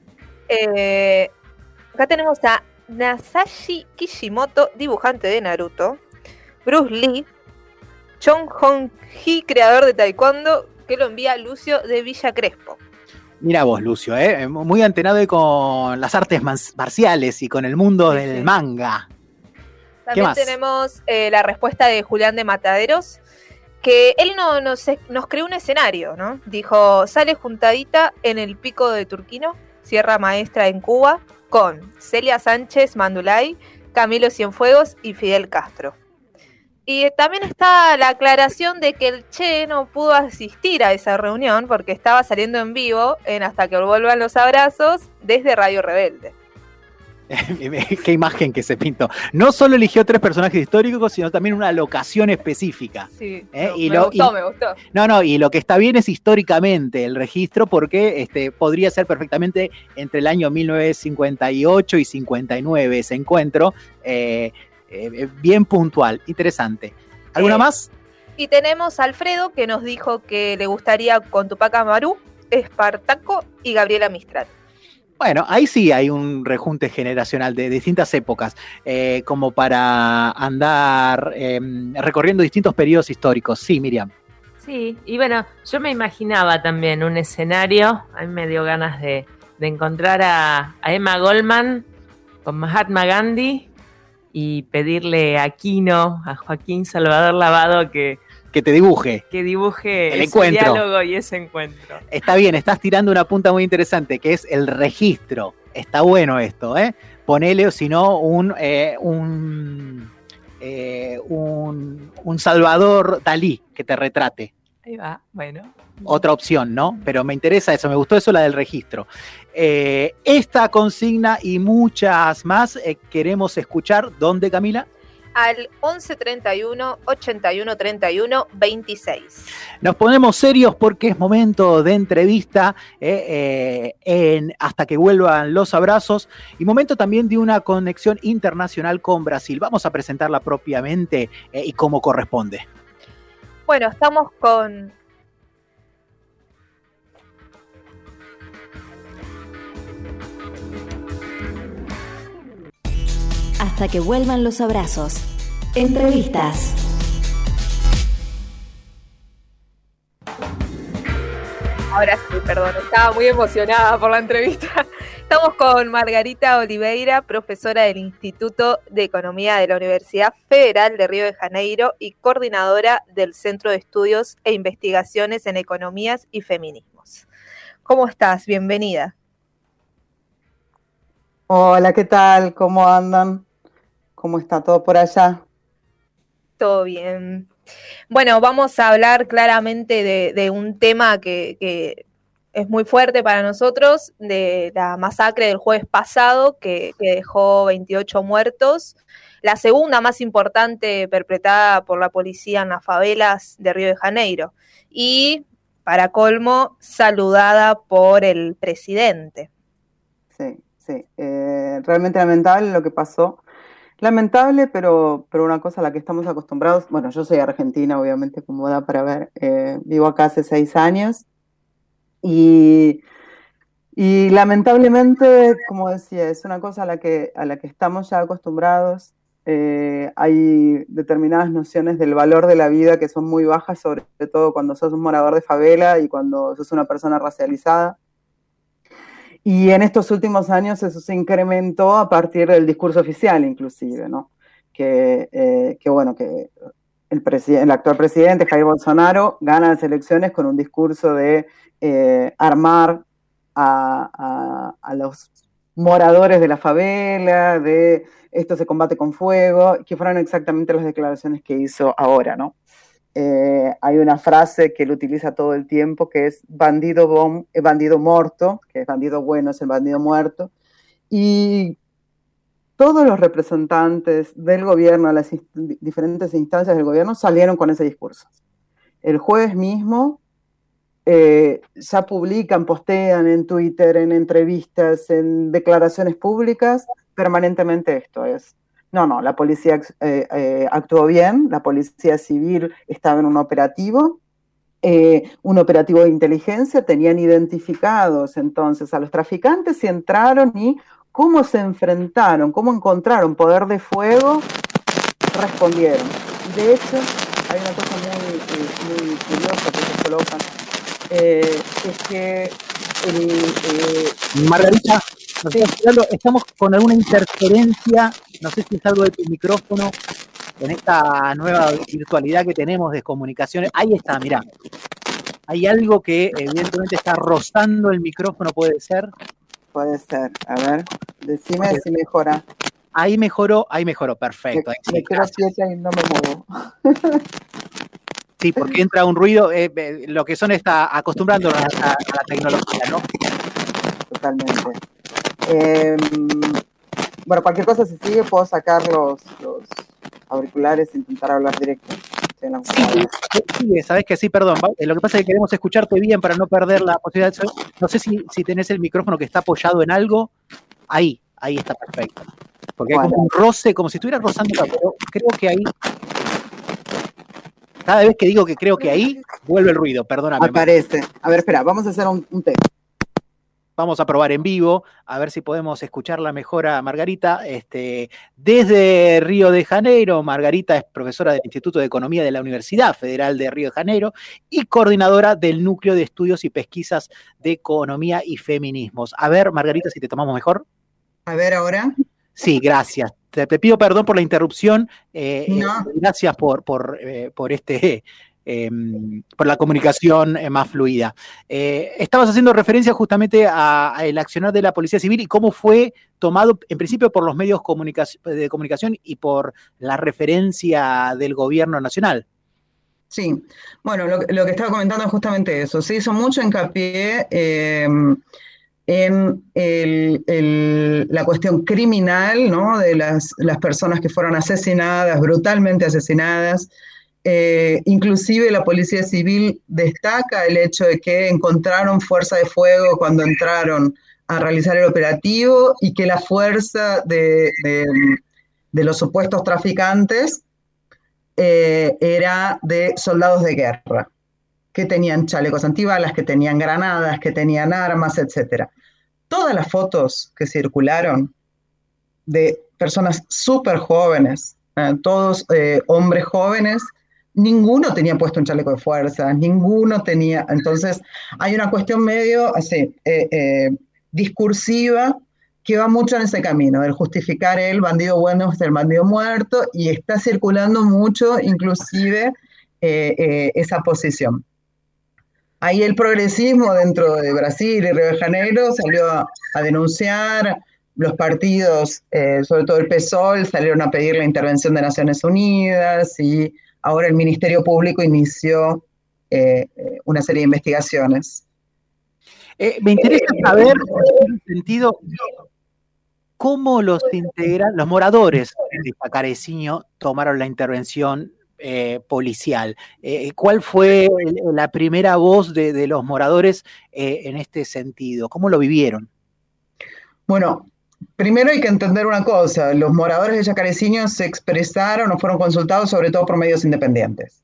Acá tenemos a Masashi Kishimoto, dibujante de Naruto, Bruce Lee, Chong Hong-hee, creador de Taekwondo, que lo envía Lucio de Villa Crespo. Mira vos, Lucio, muy antenado con las artes marciales y con el mundo del manga. También tenemos la respuesta de Julián de Mataderos, que él nos creó un escenario, ¿no? Dijo, sale juntadita en el Pico de Turquino, Sierra Maestra en Cuba, con Celia Sánchez Mandulay, Camilo Cienfuegos y Fidel Castro. Y también está la aclaración de que el Che no pudo asistir a esa reunión porque estaba saliendo en vivo en Hasta que vuelvan los abrazos desde Radio Rebelde. Qué imagen que se pintó. No solo eligió tres personajes históricos, sino también una locación específica. Sí, me gustó. No, y lo que está bien es históricamente el registro, porque podría ser perfectamente entre el año 1958 y 59 ese encuentro. Bien puntual, interesante. ¿Alguna más? Y tenemos a Alfredo, que nos dijo que le gustaría con Tupac Amaru, Espartaco y Gabriela Mistral. Bueno, ahí sí hay un rejunte generacional de distintas épocas, como para andar recorriendo distintos periodos históricos. Sí, Miriam. Sí, y bueno, yo me imaginaba también un escenario, a mí me dio ganas de encontrar a Emma Goldman con Mahatma Gandhi y pedirle a Quino, a Joaquín Salvador Lavado, que Que te dibuje. Que dibuje el ese encuentro. diálogo y ese encuentro. Está bien, estás tirando una punta muy interesante, que es el registro. Está bueno esto, ¿eh? Ponele, o si no, un Salvador Dalí que te retrate. Ahí va, bueno. Otra opción, ¿no? Pero me interesa eso, me gustó eso, la del registro. Esta consigna y muchas más queremos escuchar. ¿Dónde, Camila? Al 11 31 81 31 26. Nos ponemos serios porque es momento de entrevista en Hasta que vuelvan los abrazos y momento también de una conexión internacional con Brasil. Vamos a presentarla propiamente y como corresponde. Bueno, estamos con... Hasta que vuelvan los abrazos. Entrevistas. Ahora sí, perdón, estaba muy emocionada por la entrevista. Estamos con Margarita Oliveira, profesora del Instituto de Economía de la Universidad Federal de Río de Janeiro y coordinadora del Centro de Estudios e Investigaciones en Economías y Feminismos. ¿Cómo estás? Bienvenida. Hola, ¿qué tal? ¿Cómo andan? ¿Cómo está todo por allá? Todo bien. Bueno, vamos a hablar claramente de un tema que es muy fuerte para nosotros, de la masacre del jueves pasado que dejó 28 muertos, la segunda más importante perpetrada por la policía en las favelas de Río de Janeiro y, para colmo, saludada por el presidente. Sí. Realmente lamentable lo que pasó. Lamentable, pero una cosa a la que estamos acostumbrados. Bueno, yo soy argentina, obviamente, como da para ver. Vivo acá hace 6 años. Y lamentablemente, como decía, es una cosa a la que estamos ya acostumbrados. Hay determinadas nociones del valor de la vida que son muy bajas, sobre todo cuando sos un morador de favela y cuando sos una persona racializada. Y en estos últimos años eso se incrementó a partir del discurso oficial, inclusive, ¿no? Que el actual presidente, Jair Bolsonaro, gana las elecciones con un discurso de armar a los moradores de la favela, de esto se combate con fuego, que fueron exactamente las declaraciones que hizo ahora, ¿no? Hay una frase que él utiliza todo el tiempo que es bandido muerto, que es bandido bueno, es el bandido muerto, y todos los representantes del gobierno, las diferentes instancias del gobierno salieron con ese discurso. El jueves mismo ya publican, postean en Twitter, en entrevistas, en declaraciones públicas, permanentemente esto es. No, la policía actuó bien, la policía civil estaba en un operativo de inteligencia, tenían identificados entonces a los traficantes y entraron y cómo se enfrentaron, cómo encontraron poder de fuego, respondieron. De hecho, hay una cosa muy curiosa que se coloca, es que Margarita, estamos con alguna interferencia, no sé si es algo de tu micrófono, en esta nueva virtualidad que tenemos de comunicaciones. Ahí está, mirá. Hay algo que evidentemente está rozando el micrófono, ¿puede ser? Puede ser, a ver, decime si mejora. Ahí mejoró, perfecto. Me quedo quieta y no me muevo. Sí, porque entra un ruido, lo que son está acostumbrándonos a la tecnología, ¿no? Totalmente. Bueno, cualquier cosa si sigue puedo sacar los auriculares e intentar hablar directo. Sí, sabes que sí, perdón. Lo que pasa es que queremos escucharte bien para no perder la posibilidad de... No sé si tenés el micrófono que está apoyado en algo. Ahí está perfecto. Porque hay como un roce, como si estuviera rozando, pero creo que ahí... Cada vez que digo que creo que ahí, vuelve el ruido, perdóname. Aparece. A ver, espera, vamos a hacer un test. Vamos a probar en vivo, a ver si podemos escucharla mejor a Margarita. Desde Río de Janeiro, Margarita es profesora del Instituto de Economía de la Universidad Federal de Río de Janeiro y coordinadora del Núcleo de Estudios y Pesquisas de Economía y Feminismos. A ver, Margarita, si te tomamos mejor. A ver, ahora. Sí, gracias. Te pido perdón por la interrupción. No. Gracias por por la comunicación más fluida. Estabas haciendo referencia justamente al accionar de la Policía Civil y cómo fue tomado en principio por los medios de comunicación y por la referencia del gobierno nacional. Sí, bueno, lo que estaba comentando es justamente eso. Se hizo mucho hincapié en la cuestión criminal, ¿no? De las personas que fueron asesinadas, brutalmente asesinadas. Inclusive la Policía Civil destaca el hecho de que encontraron fuerza de fuego cuando entraron a realizar el operativo y que la fuerza de los supuestos traficantes era de soldados de guerra, que tenían chalecos antibalas, que tenían granadas, que tenían armas, etc. Todas las fotos que circularon de personas súper jóvenes, todos hombres jóvenes, ninguno tenía puesto un chaleco de fuerza, ninguno tenía. Entonces, hay una cuestión medio así, discursiva, que va mucho en ese camino, el justificar el bandido bueno es el bandido muerto, y está circulando mucho, inclusive, esa posición. Ahí el progresismo dentro de Brasil y Río de Janeiro salió a denunciar, los partidos, sobre todo el PSOL, salieron a pedir la intervención de Naciones Unidas, y ahora el Ministerio Público inició una serie de investigaciones. Me interesa saber, en ese sentido, cómo los moradores de Jacarezinho tomaron la intervención policial. ¿Cuál fue la primera voz de los moradores en este sentido? ¿Cómo lo vivieron? Bueno, primero hay que entender una cosa, los moradores de Jacarezinho se expresaron o fueron consultados sobre todo por medios independientes.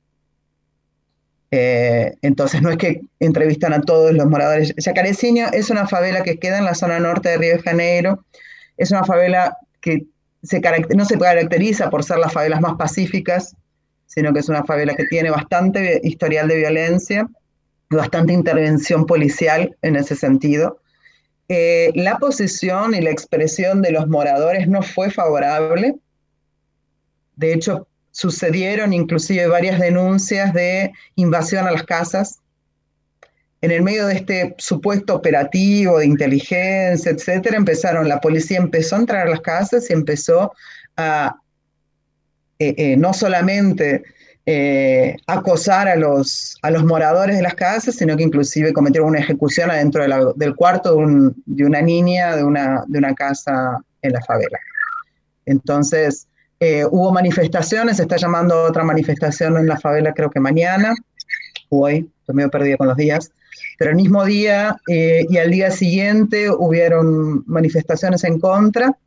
Entonces no es que entrevistan a todos los moradores. Jacarezinho es una favela que queda en la zona norte de Río de Janeiro, es una favela que no se caracteriza por ser las favelas más pacíficas, sino que es una favela que tiene bastante historial de violencia, bastante intervención policial en ese sentido. La posición y la expresión de los moradores no fue favorable. De hecho, sucedieron inclusive varias denuncias de invasión a las casas. En el medio de este supuesto operativo de inteligencia, etcétera, la policía empezó a entrar a las casas y empezó a no solamente acosar a los moradores de las casas, sino que inclusive cometieron una ejecución adentro del cuarto de una niña de una casa en la favela. Entonces, hubo manifestaciones, se está llamando otra manifestación en la favela, creo que mañana, hoy, estoy medio perdida con los días, pero el mismo día y al día siguiente hubieron manifestaciones en contra,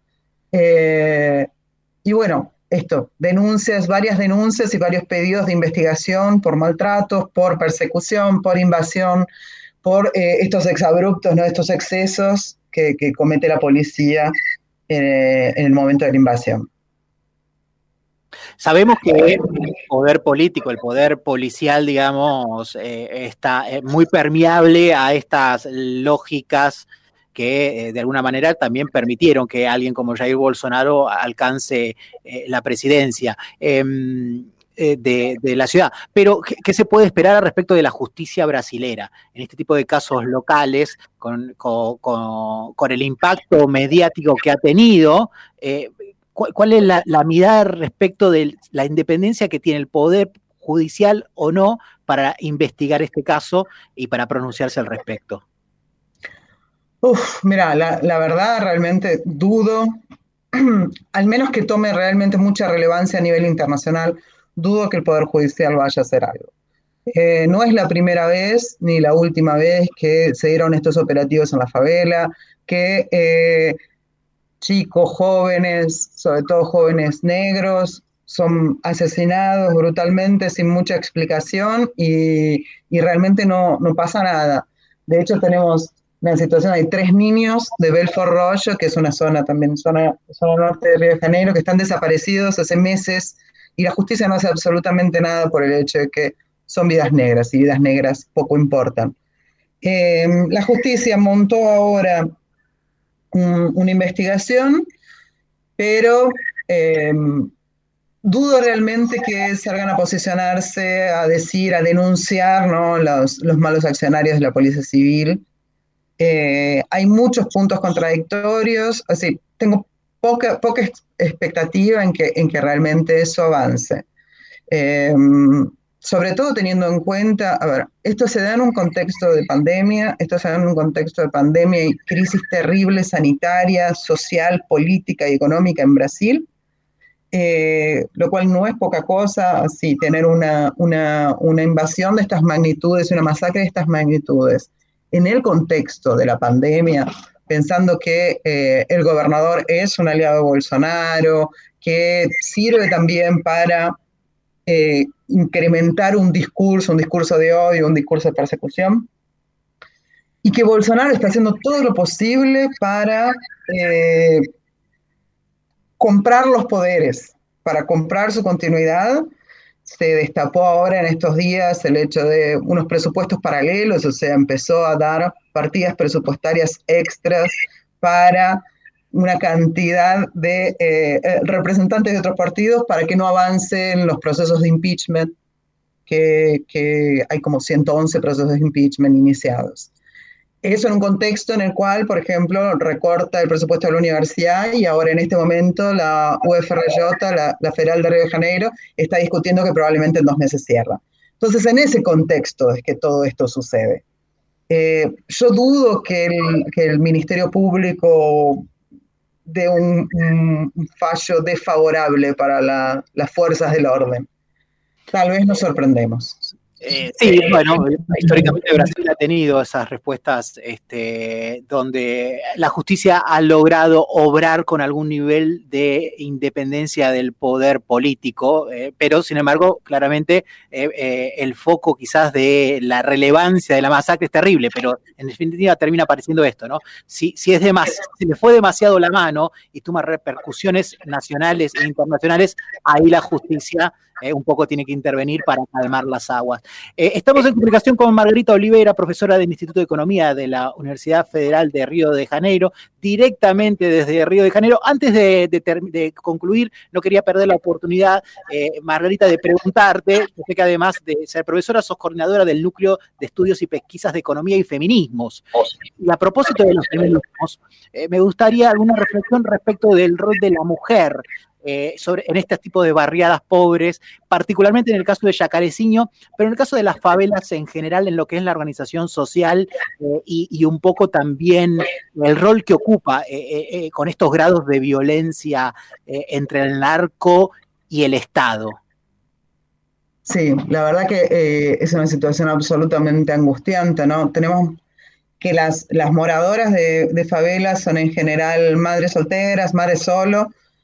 y bueno, varias denuncias y varios pedidos de investigación por maltratos, por persecución, por invasión, por estos exabruptos, ¿no? Estos excesos que comete la policía en el momento de la invasión. Sabemos que el poder político, el poder policial, digamos, está muy permeable a estas lógicas que de alguna manera también permitieron que alguien como Jair Bolsonaro alcance la presidencia de la ciudad. Pero, ¿qué se puede esperar al respecto de la justicia brasilera en este tipo de casos locales, con el impacto mediático que ha tenido? ¿Cuál es la mirada respecto de la independencia que tiene el poder judicial o no para investigar este caso y para pronunciarse al respecto? Mira, la verdad realmente dudo, al menos que tome realmente mucha relevancia a nivel internacional, dudo que el Poder Judicial vaya a hacer algo. No es la primera vez ni la última vez que se dieron estos operativos en la favela, que chicos, jóvenes, sobre todo jóvenes negros, son asesinados brutalmente sin mucha explicación y realmente no pasa nada. De hecho, tenemos una situación, hay 3 niños de Belfort Roxo, que es una zona también, zona norte de Río de Janeiro, que están desaparecidos hace meses y la justicia no hace absolutamente nada por el hecho de que son vidas negras y vidas negras poco importan. La justicia montó ahora una investigación, pero dudo realmente que salgan a posicionarse, a decir, a denunciar, ¿no?, los malos accionarios de la Policía Civil. Hay muchos puntos contradictorios, así tengo poca expectativa en que realmente eso avance. Sobre todo teniendo en cuenta, a ver, esto se da en un contexto de pandemia, y crisis terrible sanitaria, social, política y económica en Brasil, lo cual no es poca cosa, así, tener una invasión de estas magnitudes, una masacre de estas magnitudes, en el contexto de la pandemia, pensando que el gobernador es un aliado de Bolsonaro, que sirve también para incrementar un discurso de odio, un discurso de persecución, y que Bolsonaro está haciendo todo lo posible para comprar los poderes, para comprar su continuidad. Se destapó ahora en estos días el hecho de unos presupuestos paralelos, o sea, empezó a dar partidas presupuestarias extras para una cantidad de representantes de otros partidos para que no avancen los procesos de impeachment, que hay como 111 procesos de impeachment iniciados. Eso en un contexto en el cual, por ejemplo, recorta el presupuesto de la universidad y ahora en este momento la UFRJ, la Federal de Río de Janeiro, está discutiendo que probablemente en 2 meses cierra. Entonces, en ese contexto es que todo esto sucede. Yo dudo que el Ministerio Público dé un fallo desfavorable para las fuerzas del orden. Tal vez nos sorprendemos. Sí, bueno, históricamente Brasil ha tenido esas respuestas donde la justicia ha logrado obrar con algún nivel de independencia del poder político, pero sin embargo, claramente el foco quizás de la relevancia de la masacre es terrible, pero en definitiva termina apareciendo esto, ¿no? Si le fue demasiado la mano y toma repercusiones nacionales e internacionales, ahí la justicia un poco tiene que intervenir para calmar las aguas. Estamos en comunicación con Margarita Oliveira, profesora del Instituto de Economía de la Universidad Federal de Río de Janeiro, directamente desde Río de Janeiro. Antes de concluir, no quería perder la oportunidad, Margarita, de preguntarte, sé que además de ser profesora, sos coordinadora del Núcleo de Estudios y Pesquisas de Economía y Feminismos. Y a propósito de los feminismos, me gustaría alguna reflexión respecto del rol de la mujer en este tipo de barriadas pobres, particularmente en el caso de Jacarezinho, pero en el caso de las favelas en general, en lo que es la organización social y un poco también el rol que ocupa con estos grados de violencia entre el narco y el Estado. Sí, la verdad que es una situación absolutamente angustiante, ¿no? Tenemos que las moradoras de favelas son en general madres solteras, madres solo.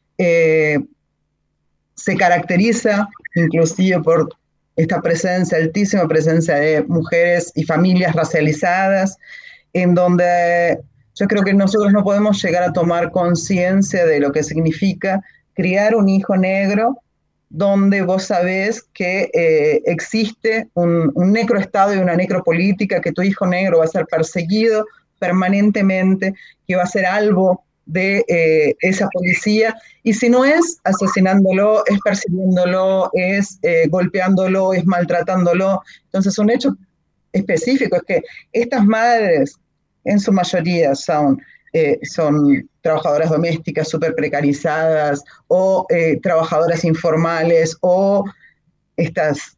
Se caracteriza inclusive por esta altísima presencia de mujeres y familias racializadas, en donde yo creo que nosotros no podemos llegar a tomar conciencia de lo que significa criar un hijo negro, donde vos sabés que existe un necroestado y una necropolítica, que tu hijo negro va a ser perseguido permanentemente, que va a ser algo de esa policía, y si no es asesinándolo, es persiguiéndolo, es golpeándolo, es maltratándolo. Entonces un hecho específico es que estas madres en su mayoría son trabajadoras domésticas súper precarizadas o trabajadoras informales o estas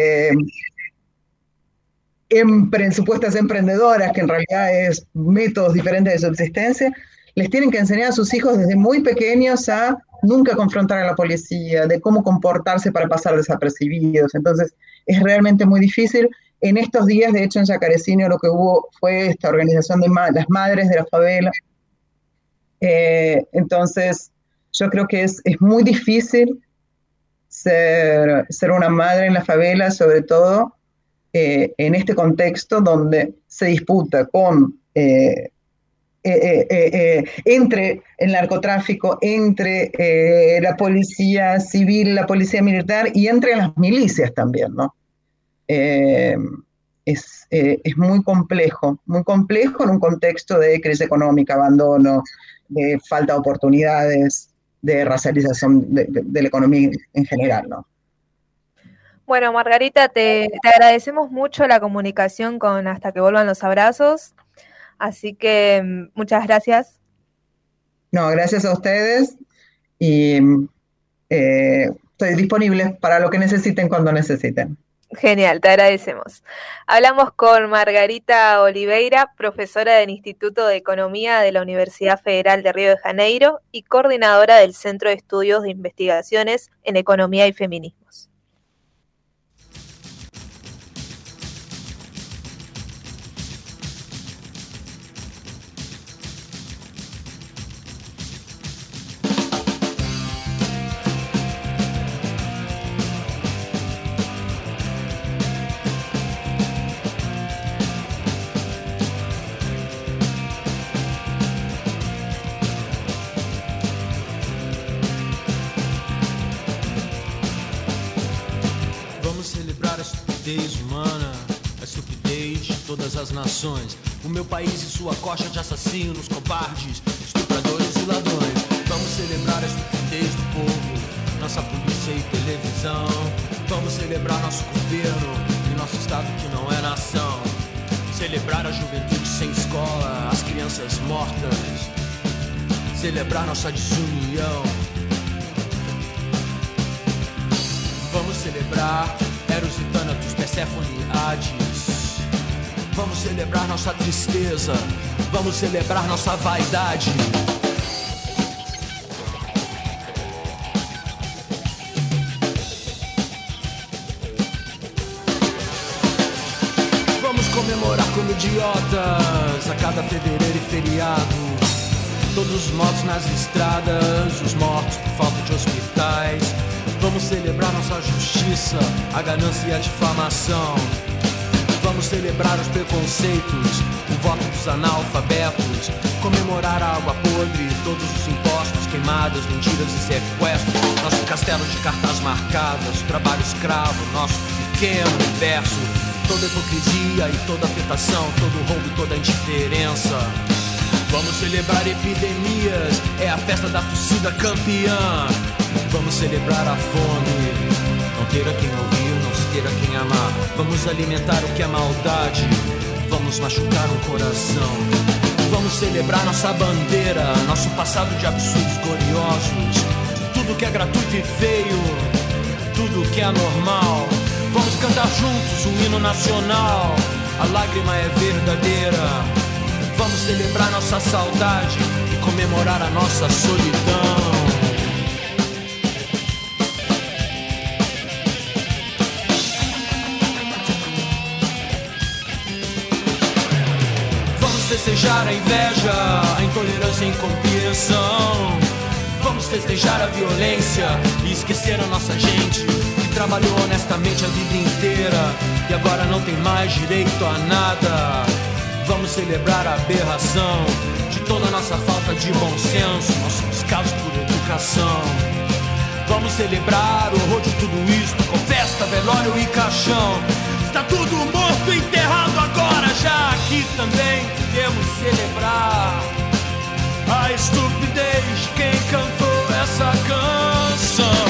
supuestas emprendedoras, que en realidad es métodos diferentes de subsistencia. Les tienen que enseñar a sus hijos desde muy pequeños a nunca confrontar a la policía, de cómo comportarse para pasar desapercibidos. Entonces, es realmente muy difícil. En estos días, de hecho, en Jacarezinho lo que hubo fue esta organización de las madres de la favela. Entonces, yo creo que es muy difícil ser una madre en la favela, sobre todo en este contexto donde se disputa con... entre el narcotráfico, entre la policía civil, la policía militar y entre las milicias también, ¿no? Es muy complejo en un contexto de crisis económica, abandono, de falta de oportunidades, de racialización de la economía en general, ¿no? Bueno, Margarita, te agradecemos mucho la comunicación con Hasta que vuelvan los abrazos, así que muchas gracias. No, gracias a ustedes y estoy disponible para lo que necesiten cuando necesiten. Genial, te agradecemos. Hablamos con Margarita Oliveira, profesora del Instituto de Economía de la Universidad Federal de Río de Janeiro y coordinadora del Centro de Estudios de Investigaciones en Economía y Feminismos. Humana, a estupidez de todas as nações. O meu país e sua coxa de assassinos, cobardes, estupradores e ladrões. Vamos celebrar a estupidez do povo, nossa polícia e televisão. Vamos celebrar nosso governo e nosso estado que não é nação. Celebrar a juventude sem escola, as crianças mortas. Celebrar nossa desunião. Vamos celebrar Eros e Thanatos, Perséfone e Hades. Vamos celebrar nossa tristeza. Vamos celebrar nossa vaidade. Vamos comemorar como idiotas a cada fevereiro e feriado. Todos os mortos nas estradas, os mortos por falta de hospitais. Vamos celebrar nossa justiça, a ganância e a difamação. Vamos celebrar os preconceitos, o voto dos analfabetos. Comemorar a água podre, todos os impostos, queimadas, mentiras e sequestros. Nosso castelo de cartas marcadas, o trabalho escravo, nosso pequeno universo. Toda hipocrisia e toda afetação, todo roubo e toda indiferença. Vamos celebrar epidemias, é a festa da torcida campeã. Vamos celebrar a fome, não ter a quem ouvir, não se ter a quem amar. Vamos alimentar o que é maldade, vamos machucar um coração. Vamos celebrar nossa bandeira, nosso passado de absurdos gloriosos. Tudo que é gratuito e feio, tudo que é anormal. Vamos cantar juntos um hino nacional, a lágrima é verdadeira. Vamos celebrar nossa saudade e comemorar a nossa solidão. Vamos festejar a inveja, a intolerância e a incompreensão. Vamos festejar a violência e esquecer a nossa gente que trabalhou honestamente a vida inteira e agora não tem mais direito a nada. Vamos celebrar a aberração de toda a nossa falta de bom senso, nosso descaso por educação. Vamos celebrar o horror de tudo isto, com festa, velório e caixão. Está tudo morto, enterrado agora, já aqui também podemos celebrar a estupidez de quem cantou essa canção.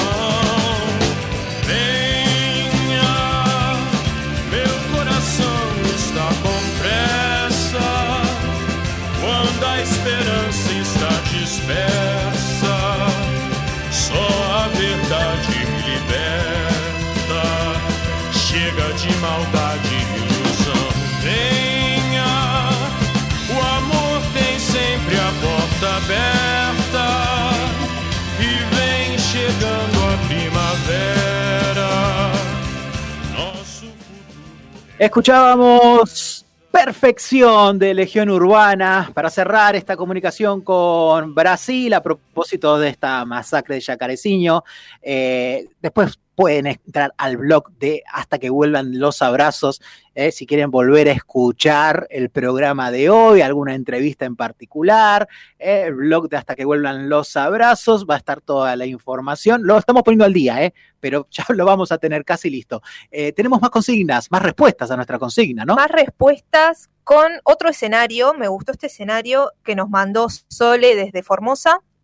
Venha, meu coração está com pressa, quando a esperança está dispersa, só a verdade me liberta. Chega de maldade e ilusão. Venha, o amor tem sempre a porta aberta e vem chegando a primavera. Nosso Escuchábamos Perfección de Legión Urbana para cerrar esta comunicación con Brasil a propósito de esta masacre de Jacarezinho. Después pueden entrar al blog de Hasta que vuelvan los abrazos, si quieren volver a escuchar el programa de hoy, alguna entrevista en particular. El blog de Hasta que vuelvan los abrazos, va a estar toda la información. Lo estamos poniendo al día, pero ya lo vamos a tener casi listo. Tenemos más consignas, más respuestas a nuestra consigna, ¿no? Más respuestas con otro escenario. Me gustó este escenario que nos mandó Sole desde Formosa.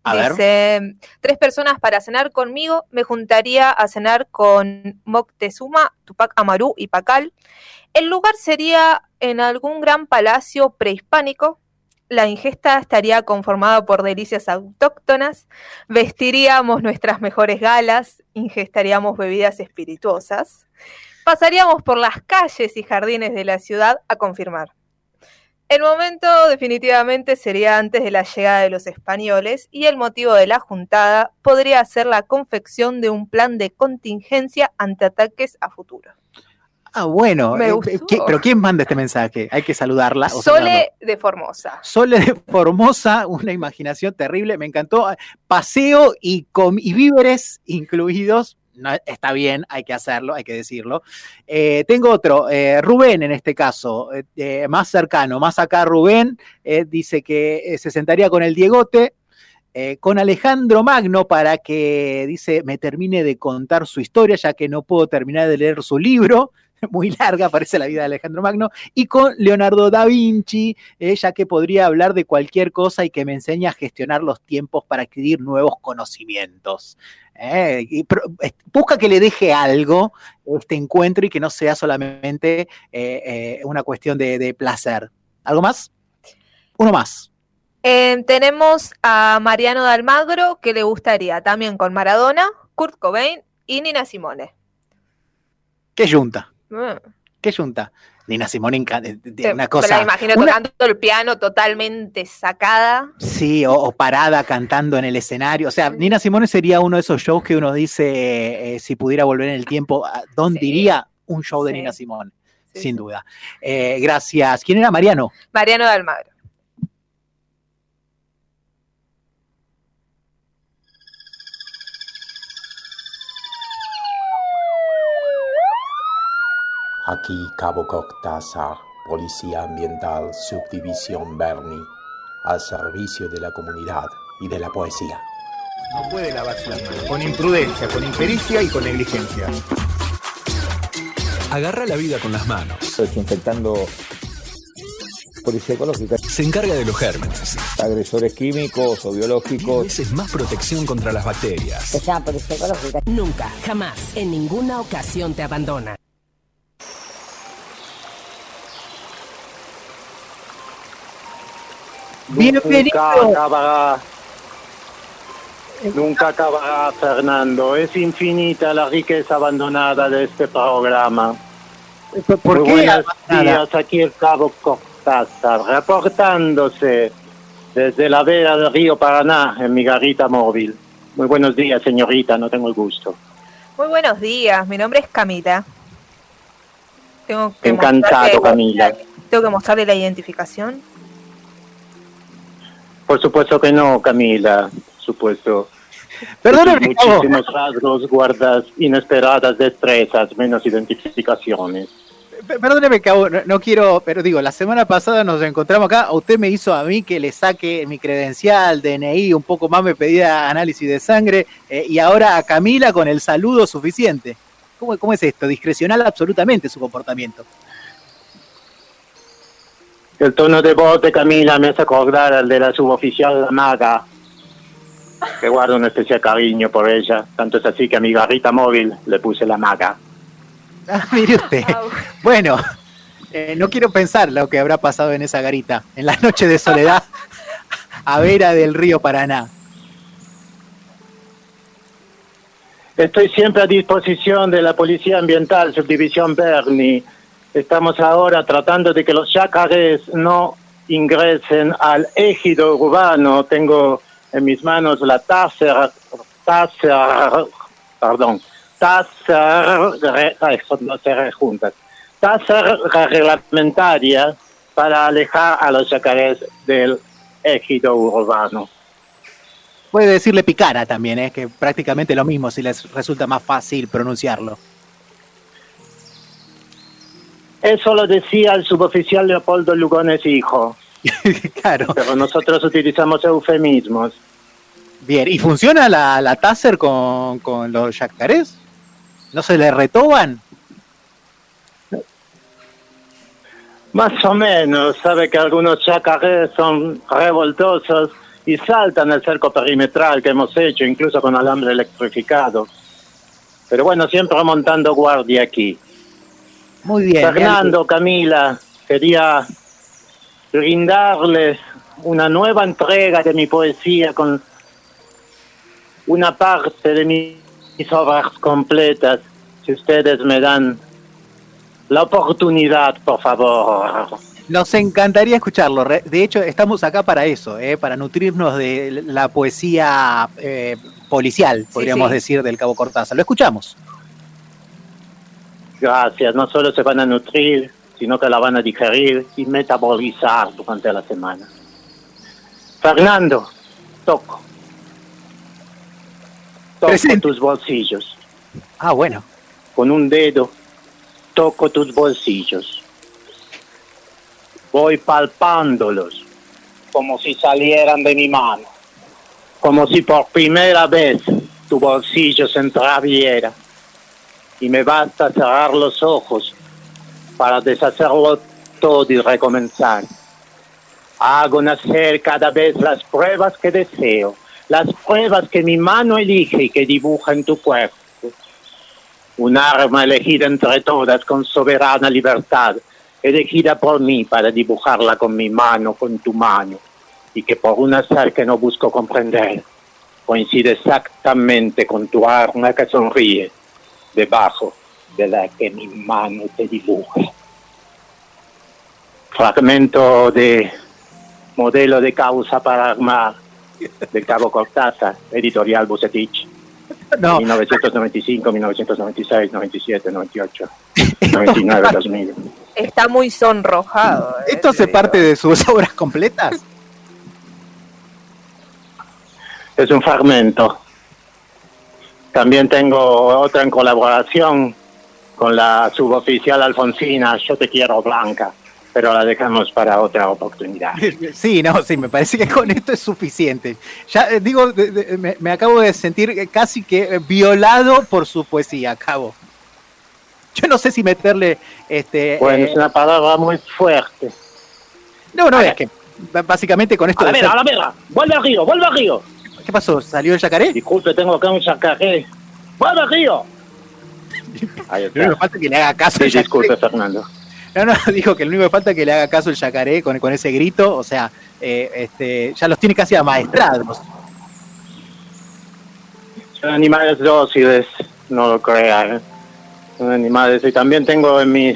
Dice, 3 personas para cenar conmigo, me juntaría a cenar con Moctezuma, Tupac Amaru y Pacal. El lugar sería en algún gran palacio prehispánico. La ingesta estaría conformada por delicias autóctonas. Vestiríamos nuestras mejores galas, ingestaríamos bebidas espirituosas. Pasaríamos por las calles y jardines de la ciudad a confirmar. El momento definitivamente sería antes de la llegada de los españoles y el motivo de la juntada podría ser la confección de un plan de contingencia ante ataques a futuro. Ah, bueno. Me gustó. ¿Pero quién manda este mensaje? Hay que saludarla. Sole de Formosa. Sole de Formosa, una imaginación terrible, me encantó. Paseo y víveres incluidos. No, está bien, hay que hacerlo, hay que decirlo. Tengo otro, Rubén en este caso, más cercano, más acá Rubén, dice que se sentaría con el Diegote, con Alejandro Magno para que, dice, me termine de contar su historia, ya que no puedo terminar de leer su libro. Muy larga parece la vida de Alejandro Magno, y con Leonardo da Vinci, ya que podría hablar de cualquier cosa y que me enseñe a gestionar los tiempos para adquirir nuevos conocimientos. Busca que le deje algo este encuentro y que no sea solamente una cuestión de placer. ¿Algo más? Uno más. Tenemos a Mariano de Almagro, que le gustaría también con Maradona, Kurt Cobain y Nina Simone. ¿Qué yunta? ¿Qué yunta? Nina Simone, una cosa. Me la imagino tocando el piano totalmente sacada. Sí, o parada cantando en el escenario. O sea, Nina Simone sería uno de esos shows que uno dice, si pudiera volver en el tiempo, ¿dónde iría un show de Nina Simone? Sin duda. Gracias. ¿Quién era Mariano? Mariano de Almagro. Aquí Cabo Cortázar, Policía Ambiental, Subdivisión Berni, al servicio de la comunidad y de la poesía. No puede lavarse las manos, con imprudencia, con impericia y con negligencia. Agarra la vida con las manos. Desinfectando Policía Ecológica. Se encarga de los gérmenes. Agresores químicos o biológicos. 10 veces más protección contra las bacterias. Se llama Policía Ecológica. Nunca, jamás, en ninguna ocasión te abandona. Bienvenido. Nunca acabará, Fernando. Es infinita la riqueza abandonada de este programa. ¿Por qué? Buenos días, aquí el Cabo Cortázar, reportándose desde la vera del río Paraná en mi garita móvil. Muy buenos días, señorita, no tengo el gusto. Muy buenos días, mi nombre es Camila. Encantado, Camila. ¿Tengo que mostrarle la identificación? Por supuesto que no, Camila, supuesto. Perdóname, muchísimos rasgos, guardas inesperadas destrezas, menos identificaciones. Perdóneme, Cabo, no quiero, pero digo, la semana pasada nos encontramos acá, usted me hizo a mí que le saque mi credencial, DNI, un poco más me pedía análisis de sangre, y ahora a Camila con el saludo suficiente. ¿Cómo es esto? Discrecional absolutamente su comportamiento. El tono de voz de Camila me hace acordar al de la suboficial Maga, que guardo un especial cariño por ella. Tanto es así que a mi garrita móvil le puse la Maga. Ah, mire usted. Bueno, no quiero pensar lo que habrá pasado en esa garita, en la noche de soledad, a vera del río Paraná. Estoy siempre a disposición de la Policía Ambiental, Subdivisión Berni. Estamos ahora tratando de que los yacarés no ingresen al ejido urbano. Tengo en mis manos la taser reglamentaria para alejar a los yacarés del ejido urbano. Puede decirle picara también, que prácticamente lo mismo si les resulta más fácil pronunciarlo. Eso lo decía el suboficial Leopoldo Lugones hijo. Claro. Pero nosotros utilizamos eufemismos. Bien, ¿y funciona la taser con los yacarés? ¿No se le retoban? Más o menos, sabe que algunos yacarés son revoltosos y saltan el cerco perimetral que hemos hecho, incluso con alambre electrificado. Pero bueno, siempre montando guardia aquí. Muy bien. Fernando, Camila, quería brindarles una nueva entrega de mi poesía con una parte de mis obras completas, si ustedes me dan la oportunidad, por favor. Nos encantaría escucharlo. De hecho, estamos acá para eso, para nutrirnos de la poesía policial, podríamos decir, del Cabo Cortázar. Lo escuchamos. Gracias. No solo se van a nutrir, sino que la van a digerir y metabolizar durante la semana. Fernando, toco tus bolsillos. Ah, bueno. Con un dedo toco tus bolsillos. Voy palpándolos como si salieran de mi mano. Como si por primera vez tu bolsillo se entreabriera. Y me basta cerrar los ojos para deshacerlo todo y recomenzar. Hago nacer cada vez las pruebas que deseo, las pruebas que mi mano elige y que dibuja en tu cuerpo. Un arma elegida entre todas con soberana libertad, elegida por mí para dibujarla con mi mano, con tu mano, y que por un azar que no busco comprender, coincide exactamente con tu arma que sonríe, debajo de la que mi mano te dibuja. Fragmento de Modelo de causa para armar, del Cabo Cortázar, editorial Bucetich. No. 1995, 1996, 97, 98, 99, 2000. Está muy sonrojado. ¿Esto hace parte de sus obras completas? Es un fragmento. También tengo otra en colaboración con la suboficial Alfonsina, Yo te quiero, Blanca, pero la dejamos para otra oportunidad. Sí, me parece que con esto es suficiente. Ya digo, me acabo de sentir casi que violado por su poesía, Cabo. Yo no sé si meterle... Bueno, es una palabra muy fuerte. No, es que básicamente con esto... A la vera, vuelve al río. ¿Qué pasó? ¿Salió el yacaré? Disculpe, tengo acá un yacaré. ¡Vuelve al río! Ahí está. No falta que le haga caso. Sí, disculpe, Fernando. No, dijo que lo único que falta es que le haga caso el yacaré con ese grito, o sea, ya los tiene casi amaestrados. Son animales dóciles, no lo crean. Son animales, y también tengo al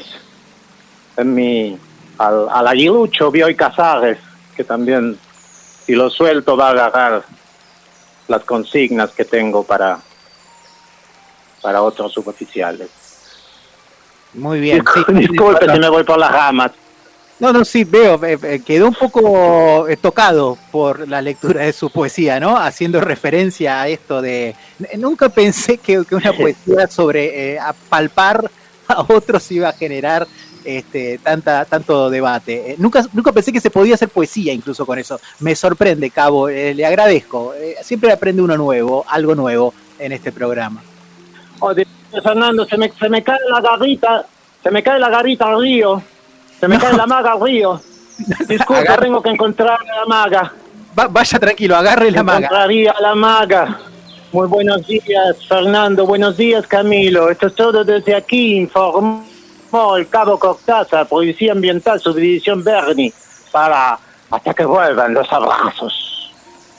aguilucho Bioy Casares, que también, si lo suelto, va a agarrar las consignas que tengo para otros suboficiales. Muy bien. Disculpe si me voy por las ramas. No, sí, veo, quedó un poco tocado por la lectura de su poesía, ¿no? Haciendo referencia a esto de... Nunca pensé que una poesía sobre palpar a otros iba a generar tanto debate. Nunca pensé que se podía hacer poesía incluso con eso. Me sorprende, Cabo, le agradezco. Siempre aprende uno nuevo, algo nuevo en este programa. Fernando, se me cae la garrita al río, se me cae la maga al río. Disculpa, tengo que encontrar a la maga. Vaya tranquilo, agarre la maga. Encontraría a la maga. Muy buenos días, Fernando, buenos días, Camilo. Esto es todo desde aquí, informó el Cabo Cortázar, Policía Ambiental, Subdivisión Berni, hasta que vuelvan los abrazos.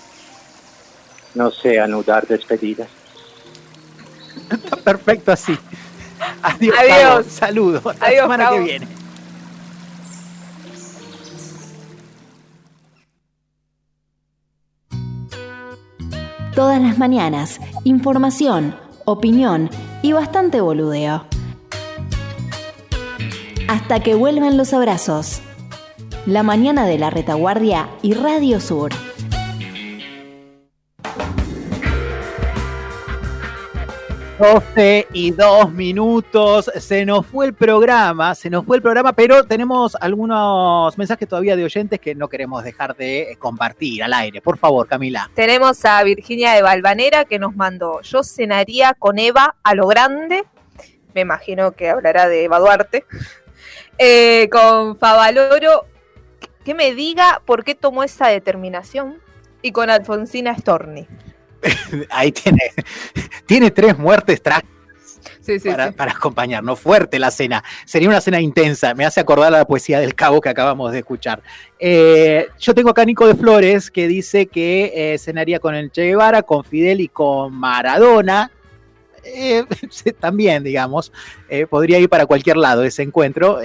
No sé anudar despedidas. Está perfecto así. Adiós. Cabo. Saludos. Hasta la semana que viene. Todas las mañanas, información, opinión y bastante boludeo. Hasta que vuelvan los abrazos. La mañana de la Retaguardia y Radio Sur. 12:02. Se nos fue el programa, pero tenemos algunos mensajes todavía de oyentes que no queremos dejar de compartir al aire. Por favor, Camila. Tenemos a Virginia de Valvanera que nos mandó: yo cenaría con Eva a lo grande. Me imagino que hablará de Eva Duarte. Con Favaloro, que me diga por qué tomó esa determinación. Y con Alfonsina Storni. Ahí tiene 3 muertes trágicas. Sí, para acompañarnos. Fuerte la cena. Sería una cena intensa. Me hace acordar a la poesía del Cabo que acabamos de escuchar. Yo tengo acá a Nico de Flores que dice que cenaría con el Che Guevara, con Fidel y con Maradona. También, digamos, podría ir para cualquier lado ese encuentro.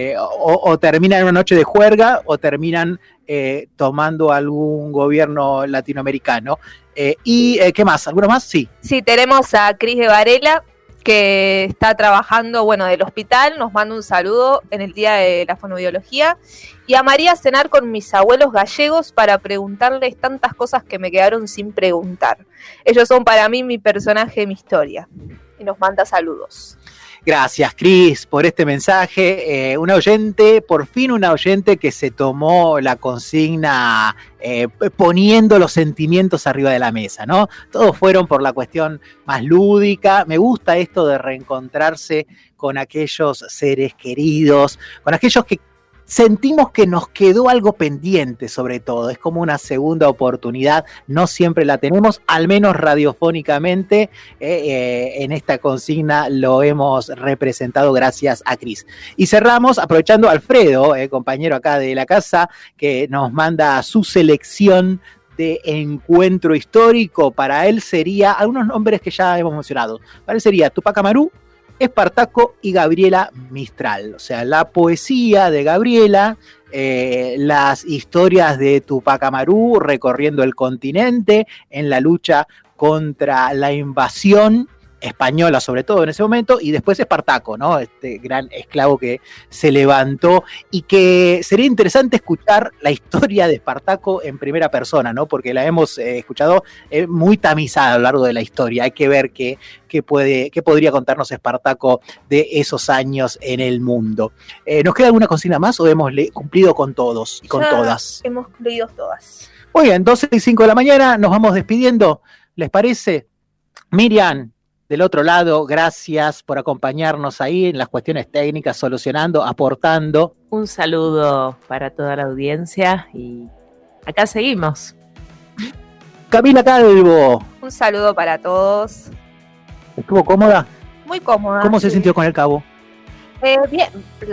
O terminan en una noche de juerga o terminan tomando algún gobierno latinoamericano. ¿Y qué más? ¿Alguno más? Sí. Sí, tenemos a Cris de Varela, que está trabajando, del hospital, nos manda un saludo en el Día de la Fonobiología, y a María a cenar con mis abuelos gallegos para preguntarles tantas cosas que me quedaron sin preguntar. Ellos son para mí mi personaje, mi historia. Y nos manda saludos. Gracias, Cris, por este mensaje. Por fin una oyente que se tomó la consigna poniendo los sentimientos arriba de la mesa, ¿no? Todos fueron por la cuestión más lúdica. Me gusta esto de reencontrarse con aquellos seres queridos, con aquellos que sentimos que nos quedó algo pendiente, sobre todo. Es como una segunda oportunidad, no siempre la tenemos, al menos radiofónicamente. En esta consigna lo hemos representado gracias a Cris. Y cerramos aprovechando a Alfredo, compañero acá de la casa, que nos manda su selección de encuentro histórico. Para él sería, algunos nombres que ya hemos mencionado, para él sería Tupac Amaru, Espartaco y Gabriela Mistral. O sea, la poesía de Gabriela, las historias de Tupac Amaru recorriendo el continente en la lucha contra la invasión española, sobre todo en ese momento, y después Espartaco, ¿no? Este gran esclavo que se levantó, y que sería interesante escuchar la historia de Espartaco en primera persona, ¿no? Porque la hemos escuchado muy tamizada a lo largo de la historia. Hay que ver qué podría contarnos Espartaco de esos años en el mundo. ¿Nos queda alguna consigna más o hemos cumplido con todos y con todas? Hemos cumplido todas. Muy bien, 12 y 5 de la mañana, nos vamos despidiendo. ¿Les parece? Miriam, del otro lado, gracias por acompañarnos ahí en las cuestiones técnicas, solucionando, aportando. Un saludo para toda la audiencia y acá seguimos. Camila Calvo. Un saludo para todos. ¿Estuvo cómoda? Muy cómoda. ¿Cómo se sintió con el Cabo? Bien, yo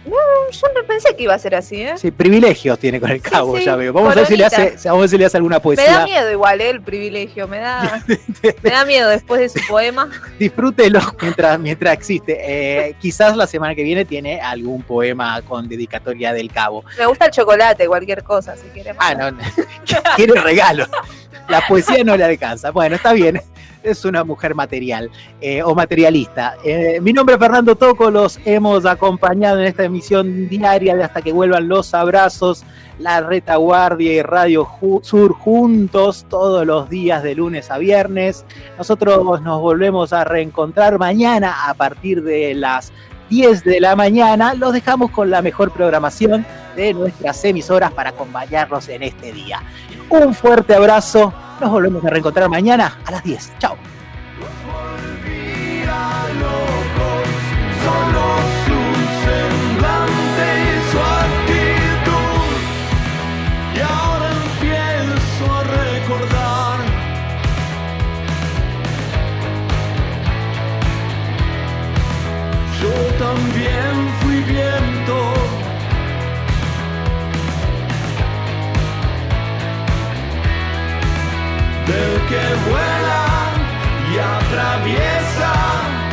no pensé que iba a ser así, ¿eh? Sí, privilegios tiene con el Cabo, sí, ya veo. Vamos a ver si le hace alguna poesía. Me da miedo igual, el privilegio, me da miedo después de su poema. Disfrútelo mientras existe. Quizás la semana que viene tiene algún poema con dedicatoria del Cabo. Me gusta el chocolate, cualquier cosa, si quiere. No, quiere regalo. La poesía no le alcanza. Bueno, está bien. Es una mujer material o materialista. Mi nombre es Fernando Toco, los hemos acompañado en esta emisión diaria de Hasta que vuelvan los abrazos, La Retaguardia y Radio Sur juntos todos los días de lunes a viernes. Nosotros nos volvemos a reencontrar mañana a partir de las 10 de la mañana. Los dejamos con la mejor programación de nuestras emisoras para acompañarnos en este día. Un fuerte abrazo. Nos volvemos a reencontrar mañana a las 10. Chao. Solo su semblante y su actitud. Y ahora empiezo a recordar yo también fui viento. Del que vuela y atraviesa